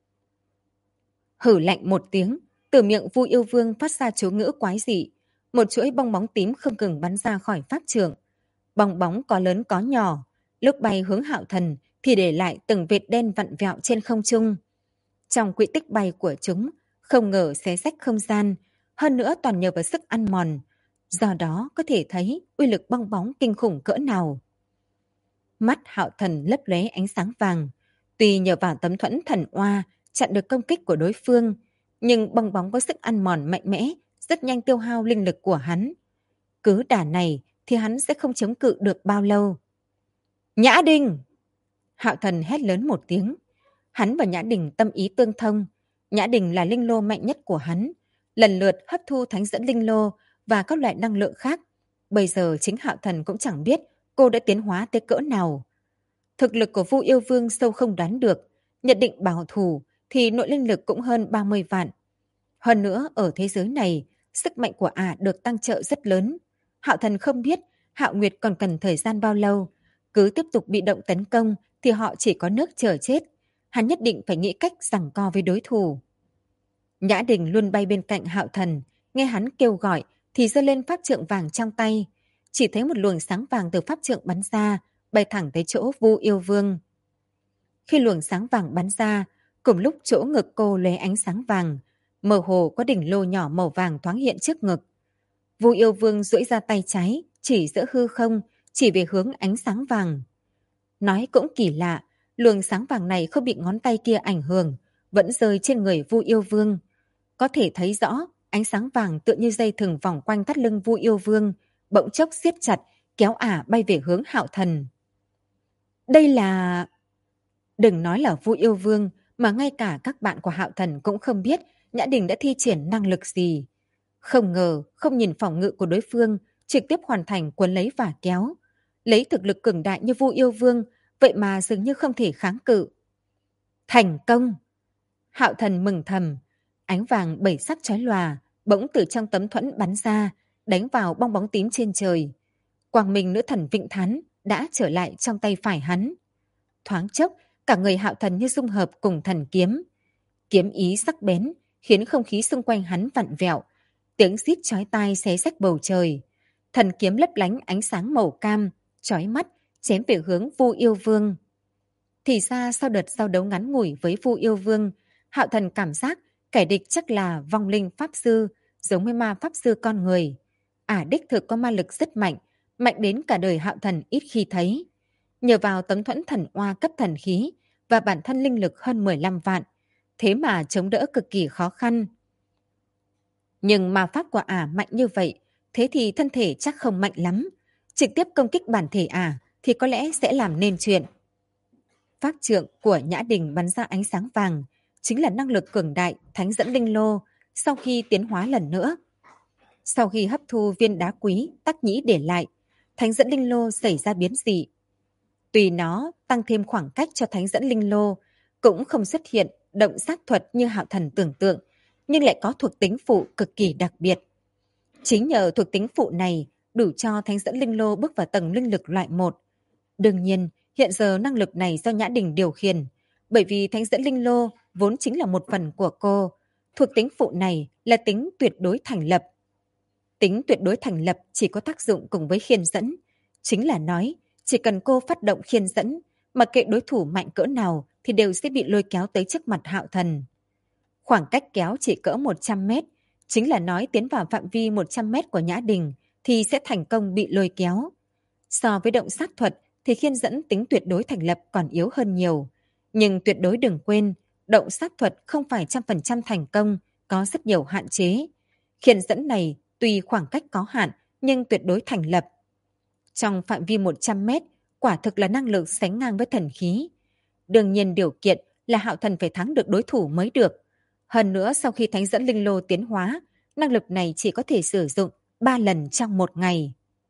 Hử lạnh một tiếng, từ miệng Vu Yêu Vương phát ra chú ngữ quái dị, một chuỗi bong bóng tím không ngừng bắn ra khỏi pháp trượng. Bong bóng có lớn có nhỏ, lúc bay hướng Hạo Thần thì để lại từng vệt đen vặn vẹo trên không trung. Trong quỹ tích bay của chúng, không ngờ xé rách không gian, hơn nữa toàn nhờ vào sức ăn mòn. Do đó có thể thấy uy lực bong bóng kinh khủng cỡ nào. Mắt Hạo Thần lấp lóe ánh sáng vàng, tuy nhờ vào tấm thuẫn thần oa chặn được công kích của đối phương, nhưng bong bóng có sức ăn mòn mạnh mẽ, rất nhanh tiêu hao linh lực của hắn. Cứ đà này thì hắn sẽ không chống cự được bao lâu. Nhã Đình! Hạo Thần hét lớn một tiếng. Hắn và Nhã Đình tâm ý tương thông. Nhã Đình là linh lô mạnh nhất của hắn, lần lượt hấp thu thánh dẫn linh lô và các loại năng lượng khác. Bây giờ chính Hạo Thần cũng chẳng biết cô đã tiến hóa tới cỡ nào. Thực lực của Vu Yêu Vương sâu không đoán được, nhận định bảo thủ thì nội linh lực cũng hơn 30 vạn. Hơn nữa ở thế giới này, sức mạnh của ả được tăng trợ rất lớn. Hạo Thần không biết Hạo Nguyệt còn cần thời gian bao lâu. Cứ tiếp tục bị động tấn công thì họ chỉ có nước chờ chết. Hắn nhất định phải nghĩ cách giằng co với đối thủ. Nhã Đình luôn bay bên cạnh Hạo Thần, nghe hắn kêu gọi thì giơ lên pháp trượng vàng trong tay. Chỉ thấy một luồng sáng vàng từ pháp trượng bắn ra, bay thẳng tới chỗ Vu Yêu Vương. Khi luồng sáng vàng bắn ra, cùng lúc chỗ ngực cô lóe ánh sáng vàng, mơ hồ có đỉnh lô nhỏ màu vàng thoáng hiện trước ngực. Vu Yêu Vương duỗi ra tay trái, chỉ giữa hư không, chỉ về hướng ánh sáng vàng. Nói cũng kỳ lạ, luồng sáng vàng này không bị ngón tay kia ảnh hưởng, vẫn rơi trên người Vu Yêu Vương. Có thể thấy rõ, ánh sáng vàng tựa như dây thừng vòng quanh thắt lưng Vu Yêu Vương, bỗng chốc siết chặt, kéo ả bay về hướng Hạo Thần. Đây là... Đừng nói là Vu Yêu Vương, mà ngay cả các bạn của Hạo Thần cũng không biết Nhã Đình đã thi triển năng lực gì. Không ngờ, không nhìn phòng ngự của đối phương, trực tiếp hoàn thành cuốn lấy và kéo. Lấy thực lực cường đại như Vu Yêu Vương, vậy mà dường như không thể kháng cự. Thành công! Hạo Thần mừng thầm, ánh vàng bảy sắc chói lòa, bỗng từ trong tấm thuẫn bắn ra, đánh vào bong bóng tím trên trời. Quang minh nữ thần Vịnh Thán đã trở lại trong tay phải hắn. Thoáng chốc, cả người Hạo Thần như dung hợp cùng thần kiếm. Kiếm ý sắc bén, khiến không khí xung quanh hắn vặn vẹo. Tiếng rít chói tai xé rách bầu trời. Thần kiếm lấp lánh ánh sáng màu cam, chói mắt, chém về hướng Vu Yêu Vương. Thì ra sau đợt giao đấu ngắn ngủi với Vu Yêu Vương, Hạo Thần cảm giác kẻ địch chắc là vong linh pháp sư, giống với ma pháp sư con người. Đích thực có ma lực rất mạnh, mạnh đến cả đời Hạo Thần ít khi thấy. Nhờ vào tấm thuẫn thần oa cấp thần khí và bản thân linh lực hơn 15 vạn, thế mà chống đỡ cực kỳ khó khăn. Nhưng ma pháp của ả mạnh như vậy, thế thì thân thể chắc không mạnh lắm. Trực tiếp công kích bản thể ả thì có lẽ sẽ làm nên chuyện. Pháp trượng của Nhã Đình bắn ra ánh sáng vàng, chính là năng lực cường đại thánh dẫn linh lô sau khi tiến hóa lần nữa. Sau khi hấp thu viên đá quý Tắc Nhĩ để lại, thánh dẫn linh lô xảy ra biến dị. Tuy nó tăng thêm khoảng cách cho thánh dẫn linh lô, cũng không xuất hiện động sát thuật như Hạo Thần tưởng tượng, nhưng lại có thuộc tính phụ cực kỳ đặc biệt. Chính nhờ thuộc tính phụ này đủ cho thánh dẫn linh lô bước vào tầng linh lực loại 1. Đương nhiên, hiện giờ năng lực này do Nhã Đình điều khiển, bởi vì thánh dẫn linh lô vốn chính là một phần của cô. Thuộc tính phụ này là tính tuyệt đối thành lập. Tính tuyệt đối thành lập chỉ có tác dụng cùng với khiên dẫn. Chính là nói, chỉ cần cô phát động khiên dẫn, mặc kệ đối thủ mạnh cỡ nào thì đều sẽ bị lôi kéo tới trước mặt Hạo Thần. Khoảng cách kéo chỉ cỡ 100 mét, chính là nói tiến vào phạm vi 100 mét của Nhã Đình thì sẽ thành công bị lôi kéo. So với động sát thuật thì khiên dẫn tính tuyệt đối thành lập còn yếu hơn nhiều. Nhưng tuyệt đối đừng quên, động sát thuật không phải 100% thành công, có rất nhiều hạn chế. Khiên dẫn này tuy khoảng cách có hạn nhưng tuyệt đối thành lập. Trong phạm vi 100 mét, quả thực là năng lực sánh ngang với thần khí. Đương nhiên điều kiện là Hạo Thần phải thắng được đối thủ mới được. Hơn nữa sau khi thánh dẫn linh lô tiến hóa, năng lực này chỉ có thể sử dụng 3 lần trong một ngày.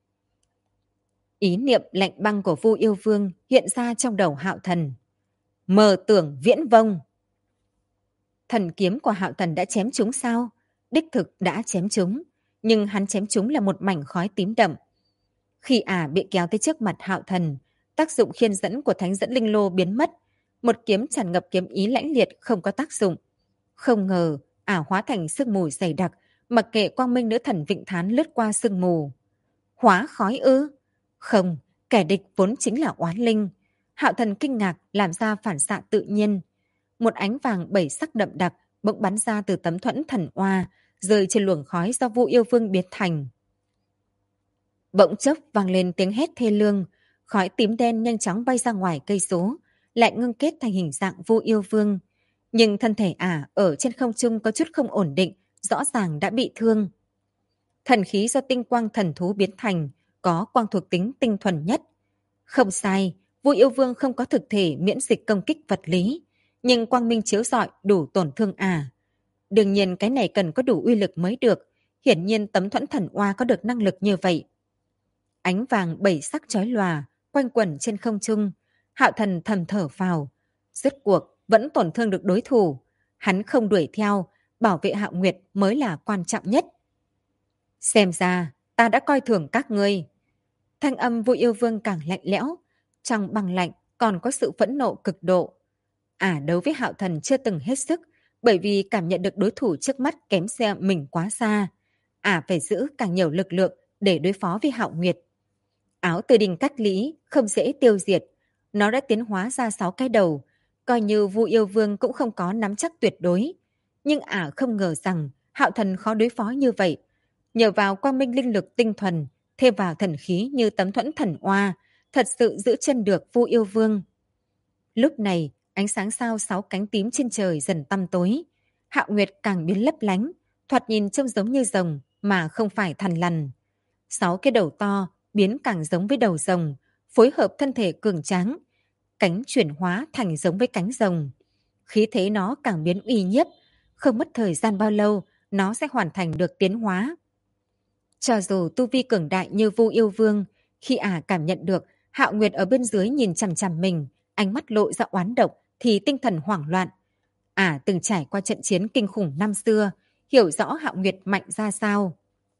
Ý niệm lạnh băng của Vu Yêu Vương hiện ra trong đầu Hạo Thần. Mơ tưởng viễn vông. Thần kiếm của Hạo Thần đã chém chúng sao? Đích thực đã chém chúng, nhưng hắn chém chúng là một mảnh khói tím đậm. Khi bị kéo tới trước mặt Hạo Thần, tác dụng khiên dẫn của thánh dẫn linh lô biến mất. Một kiếm tràn ngập kiếm ý lãnh liệt không có tác dụng. Không ngờ, ả hóa thành sương mù dày đặc, mặc kệ quang minh nữ thần Vịnh Thán lướt qua sương mù. Hóa khói ư? Không, kẻ địch vốn chính là oán linh. Hạo Thần kinh ngạc làm ra phản xạ tự nhiên. Một ánh vàng bảy sắc đậm đặc bỗng bắn ra từ tấm thuẫn thần oa, rơi trên luồng khói do Vu Yêu Vương biến thành. Bỗng chốc vang lên tiếng hét thê lương, khói tím đen nhanh chóng bay ra ngoài cây số, lại ngưng kết thành hình dạng Vu Yêu Vương. Nhưng thân thể ả ở trên không trung có chút không ổn định, rõ ràng đã bị thương. Thần khí do tinh quang thần thú biến thành, có quang thuộc tính tinh thuần nhất. Không sai, Vu Yêu Vương không có thực thể miễn dịch công kích vật lý, nhưng quang minh chiếu rọi đủ tổn thương ả. Đương nhiên cái này cần có đủ uy lực mới được, hiển nhiên tấm thuẫn thần oa có được năng lực như vậy. Ánh vàng bảy sắc chói lòa, quanh quẩn trên không trung, Hạo Thần thầm thở phào. Rốt cuộc vẫn tổn thương được đối thủ, hắn không đuổi theo, bảo vệ Hạo Nguyệt mới là quan trọng nhất. Xem ra, ta đã coi thường các ngươi. Thanh âm Vu Yêu Vương càng lạnh lẽo, trong băng lạnh còn có sự phẫn nộ cực độ. Ả đấu với Hạo Thần chưa từng hết sức, bởi vì cảm nhận được đối thủ trước mắt kém xe mình quá xa. Ả phải giữ càng nhiều lực lượng để đối phó với Hạo Nguyệt. Áo từ đình cắt lý không dễ tiêu diệt, nó đã tiến hóa ra 6 cái đầu, coi như Vu Yêu Vương cũng không có nắm chắc tuyệt đối. Nhưng Ả không ngờ rằng Hạo Thần khó đối phó như vậy. Nhờ vào quang minh linh lực tinh thuần, thêm vào thần khí như tấm thuẫn thần oa, thật sự giữ chân được Vu Yêu Vương. Lúc này, ánh sáng sao 6 cánh tím trên trời dần tăm tối. Hạo Nguyệt càng biến lấp lánh, thoạt nhìn trông giống như rồng mà không phải thằn lằn. 6 cái đầu to biến càng giống với đầu rồng, phối hợp thân thể cường tráng, cánh chuyển hóa thành giống với cánh rồng. Khí thế nó càng biến uy nhiếp, không mất thời gian bao lâu, nó sẽ hoàn thành được tiến hóa. Cho dù tu vi cường đại như Vu Yêu Vương, khi ả cảm nhận được Hạo Nguyệt ở bên dưới nhìn chằm chằm mình, ánh mắt lộ ra oán độc thì tinh thần hoảng loạn. Ả từng trải qua trận chiến kinh khủng năm xưa, hiểu rõ Hạo Nguyệt mạnh ra sao.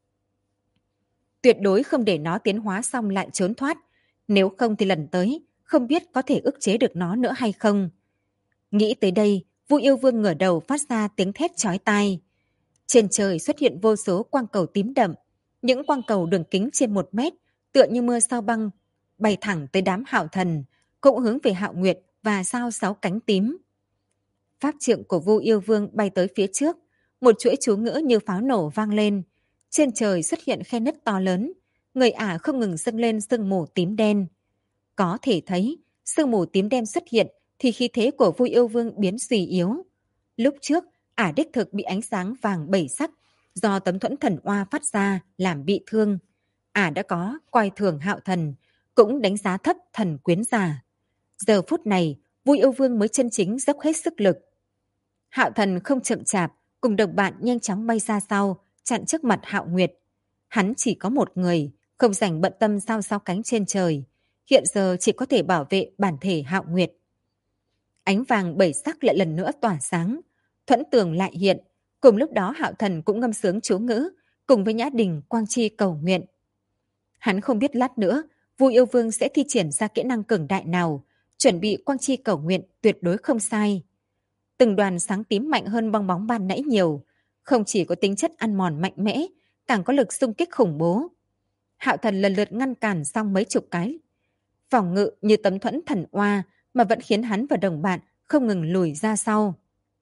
Tuyệt đối không để nó tiến hóa xong lại trốn thoát, nếu không thì lần tới không biết có thể ức chế được nó nữa hay không. Nghĩ tới đây, Vu Yêu Vương ngửa đầu phát ra tiếng thét chói tai. Trên trời xuất hiện vô số quang cầu tím đậm, những quang cầu đường kính trên 1 mét, tựa như mưa sao băng, bay thẳng tới đám Hạo Thần, cũng hướng về Hạo Nguyệt và sao 6 cánh tím. Pháp trượng của Vu Yêu Vương bay tới phía trước, một chuỗi chú ngữ như pháo nổ vang lên. Trên trời xuất hiện khe nứt to lớn, người ả không ngừng dâng lên sương mù tím đen. Có thể thấy, sương mù tím đen xuất hiện thì khí thế của Vu Yêu Vương biến suy yếu. Lúc trước, ả đích thực bị ánh sáng vàng bảy sắc do tấm thuẫn thần oa phát ra làm bị thương. Ả đã có coi thường Hạo Thần, cũng đánh giá thấp thần quyến giả. Giờ phút này, Vu Yêu Vương mới chân chính dốc hết sức lực. Hạo Thần không chậm chạp, cùng đồng bạn nhanh chóng bay ra sau, chặn trước mặt Hạo Nguyệt. Hắn chỉ có một người, không rảnh bận tâm sao sao cánh trên trời. Hiện giờ chỉ có thể bảo vệ bản thể Hạo Nguyệt. Ánh vàng bảy sắc lại lần nữa tỏa sáng, thuẫn tường lại hiện. Cùng lúc đó Hạo Thần cũng ngâm sướng chú ngữ, cùng với Nhã Đình quang chi cầu nguyện. Hắn không biết lát nữa, Vu Yêu Vương sẽ thi triển ra kỹ năng cường đại nào, chuẩn bị quang chi cầu nguyện tuyệt đối không sai. Từng đoàn sáng tím mạnh hơn bong bóng ban nãy nhiều, không chỉ có tính chất ăn mòn mạnh mẽ, càng có lực xung kích khủng bố. Hạo Thần lần lượt ngăn cản xong mấy chục cái phòng ngự như tấm thuẫn thần oa, mà vẫn khiến hắn và đồng bạn không ngừng lùi ra sau.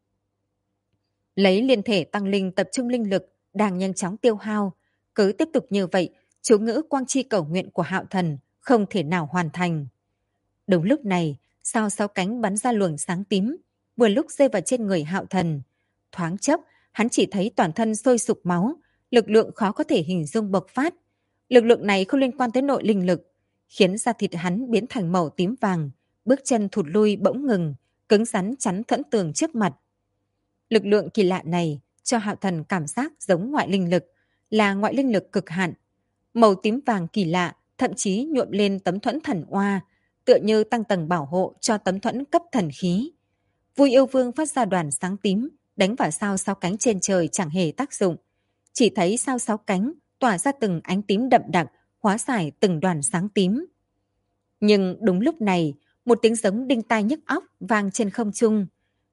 Lấy liên thể tăng linh tập trung linh lực đang nhanh chóng tiêu hao, cứ tiếp tục như vậy, chú ngữ quang chi cầu nguyện của Hạo Thần không thể nào hoàn thành. Đúng lúc này, sao 6 cánh bắn ra luồng sáng tím, vừa lúc rơi vào trên người Hạo Thần. Thoáng chốc, hắn chỉ thấy toàn thân sôi sục máu, lực lượng khó có thể hình dung bộc phát. Lực lượng này không liên quan tới nội linh lực, khiến da thịt hắn biến thành màu tím vàng, bước chân thụt lui bỗng ngừng, cứng rắn chắn thuẫn tường trước mặt. Lực lượng kỳ lạ này cho Hạo Thần cảm giác giống ngoại linh lực, là ngoại linh lực cực hạn. Màu tím vàng kỳ lạ thậm chí nhuộm lên tấm thuẫn thần oa, tựa như tăng tầng bảo hộ cho tấm thuẫn cấp thần khí. Vu Yêu Vương phát ra đoàn sáng tím, đánh vào sao 6 cánh trên trời chẳng hề tác dụng. Chỉ thấy sao 6 cánh tỏa ra từng ánh tím đậm đặc, hóa giải từng đoàn sáng tím. Nhưng đúng lúc này, một tiếng giống đinh tai nhức óc vang trên không trung.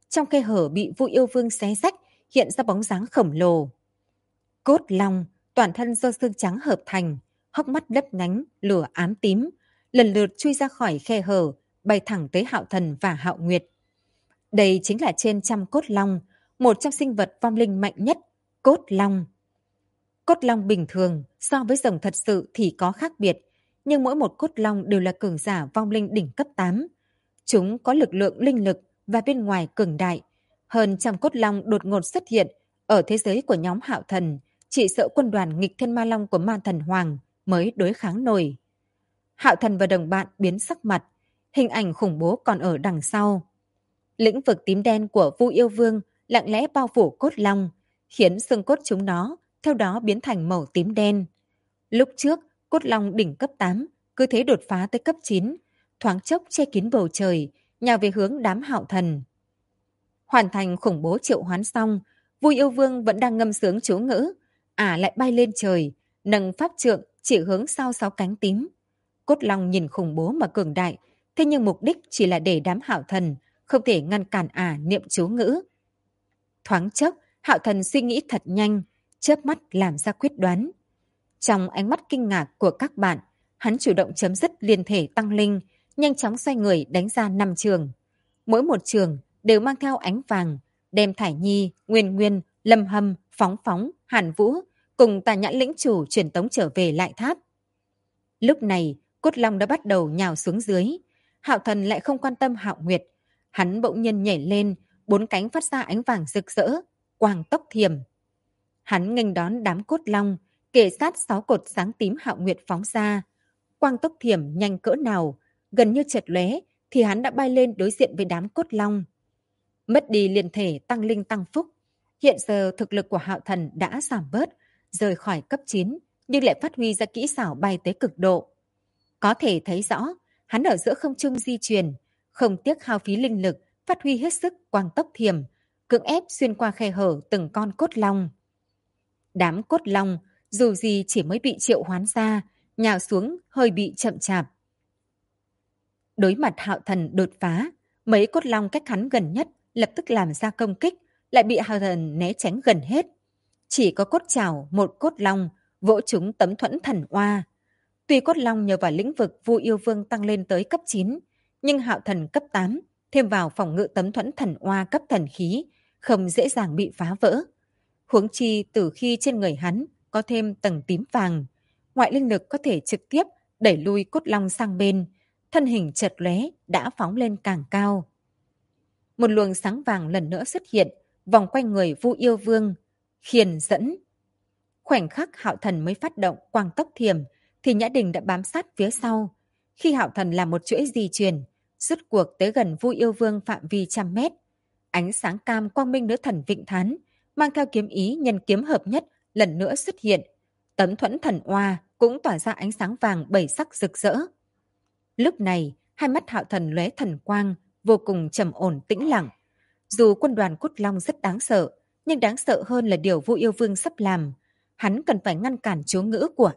Trong khe hở bị Vu Yêu Vương xé rách, hiện ra bóng dáng khổng lồ. Cốt long, toàn thân do xương trắng hợp thành, hốc mắt lấp lánh, lửa ám tím, lần lượt chui ra khỏi khe hở, bay thẳng tới Hạo Thần và Hạo Nguyệt. Đây chính là trên trăm cốt long, một trong sinh vật vong linh mạnh nhất, cốt long. Cốt long bình thường so với rồng thật sự thì có khác biệt, nhưng mỗi một cốt long đều là cường giả vong linh đỉnh cấp 8. Chúng có lực lượng linh lực và bên ngoài cường đại. Hơn trăm cốt long đột ngột xuất hiện ở thế giới của nhóm Hạo Thần, chỉ sợ quân đoàn nghịch thiên ma long của Ma Thần Hoàng mới đối kháng nổi. Hạo Thần và đồng bạn biến sắc mặt, hình ảnh khủng bố còn ở đằng sau. Lĩnh vực tím đen của Vu Yêu Vương lặng lẽ bao phủ cốt long, khiến xương cốt chúng nó theo đó biến thành màu tím đen. Lúc trước, cốt long đỉnh cấp 8 cứ thế đột phá tới cấp 9, thoáng chốc che kín bầu trời, nhào về hướng đám Hạo Thần. Hoàn thành khủng bố triệu hoán xong, Vu Yêu Vương vẫn đang ngâm sướng chú ngữ, lại bay lên trời, nâng pháp trượng chỉ hướng sau 6 cánh tím. Cốt long nhìn khủng bố mà cường đại, thế nhưng mục đích chỉ là để đám Hạo Thần không thể ngăn cản niệm chú ngữ. Thoáng chốc, Hạo Thần suy nghĩ thật nhanh, chớp mắt làm ra quyết đoán. Trong ánh mắt kinh ngạc của các bạn, hắn chủ động chấm dứt liên thể tăng linh, nhanh chóng xoay người đánh ra 5 trường. Mỗi một trường đều mang theo ánh vàng, đem Thải Nhi, Nguyên Nguyên, Lâm Hâm, Phóng Phóng, Hàn Vũ cùng Tà Nhãn lĩnh chủ truyền tống trở về lại tháp. Lúc này, cốt long đã bắt đầu nhào xuống dưới. Hạo Thần lại không quan tâm Hạo Nguyệt. Hắn bỗng nhiên nhảy lên, 4 cánh phát ra ánh vàng rực rỡ, quang tốc thiểm. Hắn nghênh đón đám cốt long, kề sát 6 cột sáng tím Hạo Nguyệt phóng ra. Quang tốc thiểm nhanh cỡ nào, gần như chợt lóe thì hắn đã bay lên đối diện với đám cốt long. Mất đi liền thể tăng linh tăng phúc. Hiện giờ thực lực của Hạo Thần đã giảm bớt, rời khỏi cấp 9, nhưng lại phát huy ra kỹ xảo bay tới cực độ. Có thể thấy rõ, hắn ở giữa không trung di chuyển, không tiếc hao phí linh lực, phát huy hết sức quang tốc thiểm, cưỡng ép xuyên qua khe hở từng con cốt long. Đám cốt long, dù gì chỉ mới bị triệu hoán ra, nhào xuống hơi bị chậm chạp. Đối mặt Hạo Thần đột phá, mấy cốt long cách hắn gần nhất lập tức làm ra công kích, lại bị Hạo Thần né tránh gần hết. Chỉ có cốt chảo một cốt long, vỗ chúng tấm thuẫn thần oa. Tuy cốt long nhờ vào lĩnh vực Vu Yêu Vương tăng lên tới cấp 9, nhưng Hạo Thần cấp 8, thêm vào phòng ngự tấm thuẫn thần oa cấp thần khí, không dễ dàng bị phá vỡ. Huống chi từ khi trên người hắn có thêm tầng tím vàng, ngoại linh lực có thể trực tiếp đẩy lui cốt long sang bên, thân hình chợt lóe đã phóng lên càng cao. Một luồng sáng vàng lần nữa xuất hiện, vòng quanh người Vu Yêu Vương, khiển dẫn. Khoảnh khắc Hạo Thần mới phát động quang tốc thiểm, thì Nhã Đình đã bám sát phía sau. Khi Hạo Thần làm một chuỗi di chuyển, rút cuộc tới gần Vu Yêu Vương phạm vi 100 mét. Ánh sáng cam quang minh nữ thần Vịnh Thán, mang theo kiếm ý nhân kiếm hợp nhất, lần nữa xuất hiện. Tấm thuẫn thần oa cũng tỏa ra ánh sáng vàng 7 sắc rực rỡ. Lúc này, hai mắt Hạo Thần lóe thần quang, vô cùng trầm ổn tĩnh lặng. Dù quân đoàn Cốt Long rất đáng sợ, nhưng đáng sợ hơn là điều Vu Yêu Vương sắp làm. Hắn cần phải ngăn cản chú ngữ của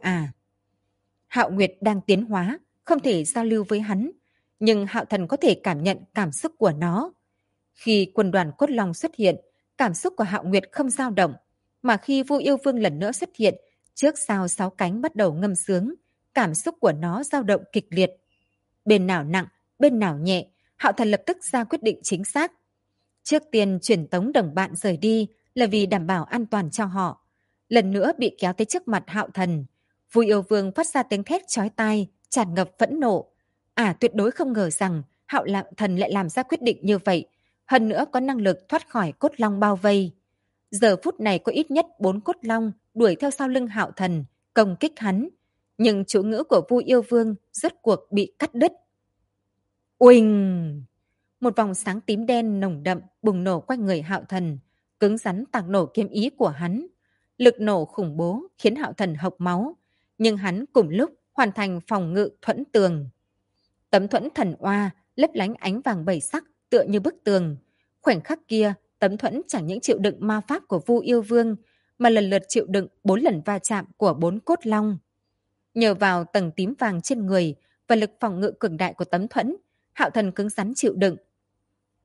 Hạo Nguyệt đang tiến hóa, không thể giao lưu với hắn, nhưng Hạo Thần có thể cảm nhận cảm xúc của nó. Khi quân đoàn Cốt Long xuất hiện, cảm xúc của Hạo Nguyệt không dao động, mà khi Vu Yêu Vương lần nữa xuất hiện, trước sau 6 cánh bắt đầu ngâm sướng, cảm xúc của nó dao động kịch liệt. Bên nào nặng, bên nào nhẹ, Hạo Thần lập tức ra quyết định chính xác. Trước tiên truyền tống đồng bạn rời đi là vì đảm bảo an toàn cho họ. Lần nữa bị kéo tới trước mặt Hạo Thần, Vu Yêu Vương phát ra tiếng thét chói tai, tràn ngập phẫn nộ. Tuyệt đối không ngờ rằng Hạo Thần lại làm ra quyết định như vậy, hơn nữa có năng lực thoát khỏi cốt long bao vây. Giờ phút này có ít nhất 4 cốt long đuổi theo sau lưng Hạo Thần, công kích hắn. Nhưng chú ngữ của Vu Yêu Vương rốt cuộc bị cắt đứt. Uỳnh! Một vòng sáng tím đen nồng đậm bùng nổ quanh người Hạo Thần, cứng rắn tạc nổ kiếm ý của hắn. Lực nổ khủng bố khiến Hạo Thần hộc máu, nhưng hắn cùng lúc hoàn thành phòng ngự thuẫn tường. Tấm thuẫn thần oa lấp lánh ánh vàng 7 sắc tựa như bức tường. Khoảnh khắc kia, tấm thuẫn chẳng những chịu đựng ma pháp của Vu Yêu Vương, mà lần lượt chịu đựng 4 lần va chạm của 4 cốt long. Nhờ vào tầng tím vàng trên người và lực phòng ngự cường đại của tấm thuẫn, Hạo Thần cứng rắn chịu đựng.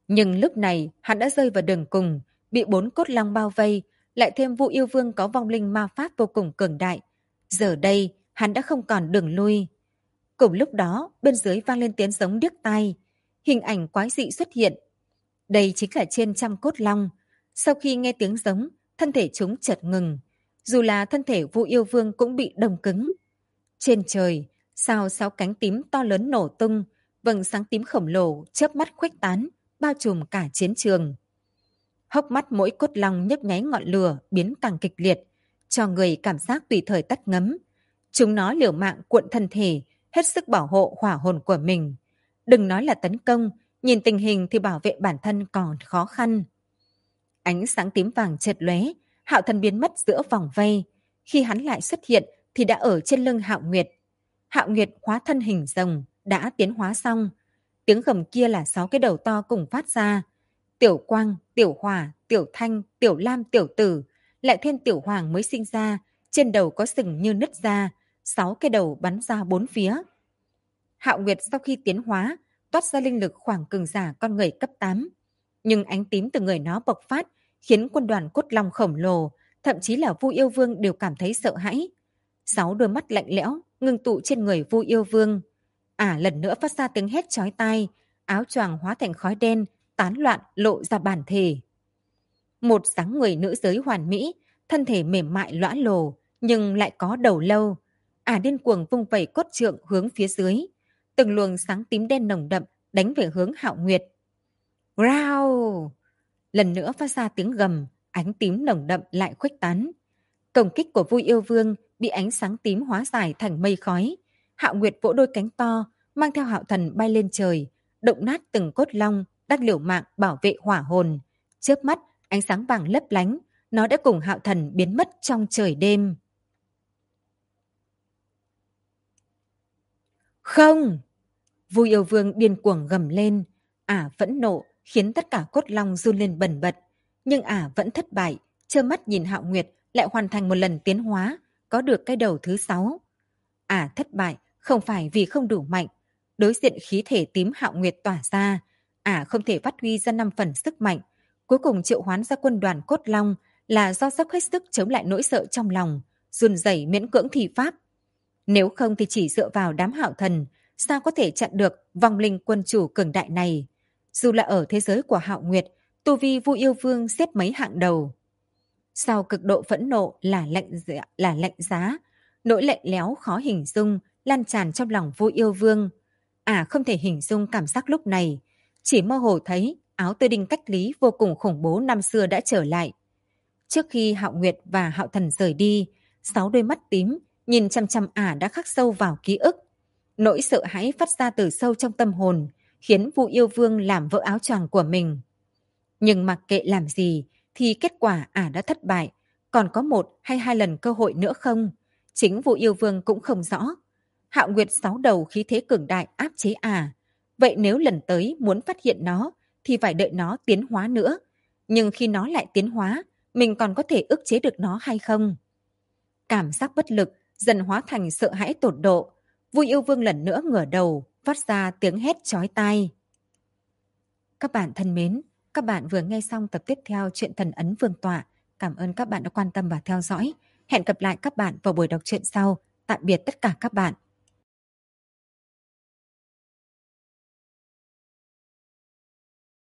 Nhưng lúc này hắn đã rơi vào đường cùng, bị 4 cốt long bao vây, lại thêm Vu Yêu Vương có vong linh ma pháp vô cùng cường đại. Giờ đây, hắn đã không còn đường lui. Cùng lúc đó, bên dưới vang lên tiếng giống điếc tai. Hình ảnh quái dị xuất hiện. Đây chính là trên trăm cốt long. Sau khi nghe tiếng giống, thân thể chúng chợt ngừng. Dù là thân thể Vu Yêu Vương cũng bị đông cứng. Trên trời, sao 6 cánh tím to lớn nổ tung, vầng sáng tím khổng lồ chớp mắt khuếch tán, bao trùm cả chiến trường. Hốc mắt mỗi cốt long nhấp nháy ngọn lửa biến càng kịch liệt, cho người cảm giác tùy thời tắt ngấm. Chúng nó liều mạng cuộn thân thể, hết sức bảo hộ hỏa hồn của mình. Đừng nói là tấn công, nhìn tình hình thì bảo vệ bản thân còn khó khăn. Ánh sáng tím vàng chợt lóe, Hạo Thần biến mất giữa vòng vây. Khi hắn lại xuất hiện thì đã ở trên lưng Hạo Nguyệt. Hạo Nguyệt hóa thân hình rồng, đã tiến hóa xong. Tiếng gầm kia là 6 cái đầu to cùng phát ra. Tiểu Quang, Tiểu Hỏa, Tiểu Thanh, Tiểu Lam, Tiểu Tử, lại thêm Tiểu Hoàng mới sinh ra, trên đầu có sừng như nứt ra, 6 cái đầu bắn ra 4 phía. Hạo Nguyệt sau khi tiến hóa, toát ra linh lực khoảng cường giả con người cấp 8. Nhưng ánh tím từ người nó bộc phát, khiến quân đoàn cốt long khổng lồ, thậm chí là Vu Yêu Vương đều cảm thấy sợ hãi. 6 đôi mắt lạnh lẽo, ngưng tụ trên người Vu Yêu Vương. Lần nữa phát ra tiếng hét chói tai, áo choàng hóa thành khói đen, tán loạn lộ ra bản thể. Một dáng người nữ giới hoàn mỹ, thân thể mềm mại lõa lồ, nhưng lại có đầu lâu. Điên cuồng vung vẩy cốt trượng hướng phía dưới. Từng luồng sáng tím đen nồng đậm đánh về hướng Hạo Nguyệt. Rao! Lần nữa phát ra tiếng gầm, ánh tím nồng đậm lại khuếch tán. Công kích của Vu Yêu Vương bị ánh sáng tím hóa giải thành mây khói. Hạo Nguyệt vỗ đôi cánh to, mang theo Hạo Thần bay lên trời, động nát từng cốt long, đang liều mạng bảo vệ hỏa hồn. Chớp mắt, ánh sáng vàng lấp lánh, nó đã cùng Hạo Thần biến mất trong trời đêm. Không! Vu Yêu Vương điên cuồng gầm lên, phẫn nộ khiến tất cả cốt long run lên bần bật, nhưng vẫn thất bại, trơ mắt nhìn Hạo Nguyệt lại hoàn thành một lần tiến hóa, có được cái đầu thứ 6. Thất bại không phải vì không đủ mạnh, đối diện khí thể tím Hạo Nguyệt tỏa ra, không thể phát huy ra 5 phần sức mạnh, cuối cùng triệu hoán ra quân đoàn cốt long là do dốc hết sức chống lại nỗi sợ trong lòng, run rẩy miễn cưỡng thi pháp. Nếu không thì chỉ dựa vào đám Hạo Thần, sao có thể chặn được vong linh quân chủ cường đại này? Dù là ở thế giới của Hạo Nguyệt, tu vi Vu Yêu Vương xếp mấy hạng đầu. Sau cực độ phẫn nộ là lạnh giá, nỗi lạnh lẽo khó hình dung lan tràn trong lòng Vu Yêu Vương. Không thể hình dung cảm giác lúc này, chỉ mơ hồ thấy áo tơ đinh cách lý vô cùng khủng bố năm xưa đã trở lại. Trước khi Hạo Nguyệt và Hạo Thần rời đi, 6 đôi mắt tím nhìn chăm chăm đã khắc sâu vào ký ức. Nỗi sợ hãi phát ra từ sâu trong tâm hồn, khiến Vu Yêu Vương làm vỡ áo choàng của mình. Nhưng mặc kệ làm gì, thì kết quả đã thất bại. Còn có 1 hay 2 lần cơ hội nữa không? Chính Vu Yêu Vương cũng không rõ. Hạo Nguyệt 6 đầu khí thế cường đại áp chế Vậy nếu lần tới muốn phát hiện nó, thì phải đợi nó tiến hóa nữa. Nhưng khi nó lại tiến hóa, mình còn có thể ức chế được nó hay không? Cảm giác bất lực dần hóa thành sợ hãi tột độ. Vu Yêu Vương lần nữa ngửa đầu, phát ra tiếng hét chói tai. Các bạn thân mến, các bạn vừa nghe xong tập tiếp theo truyện Thần Ấn Vương Tọa. Cảm ơn các bạn đã quan tâm và theo dõi. Hẹn gặp lại các bạn vào buổi đọc truyện sau. Tạm biệt tất cả các bạn.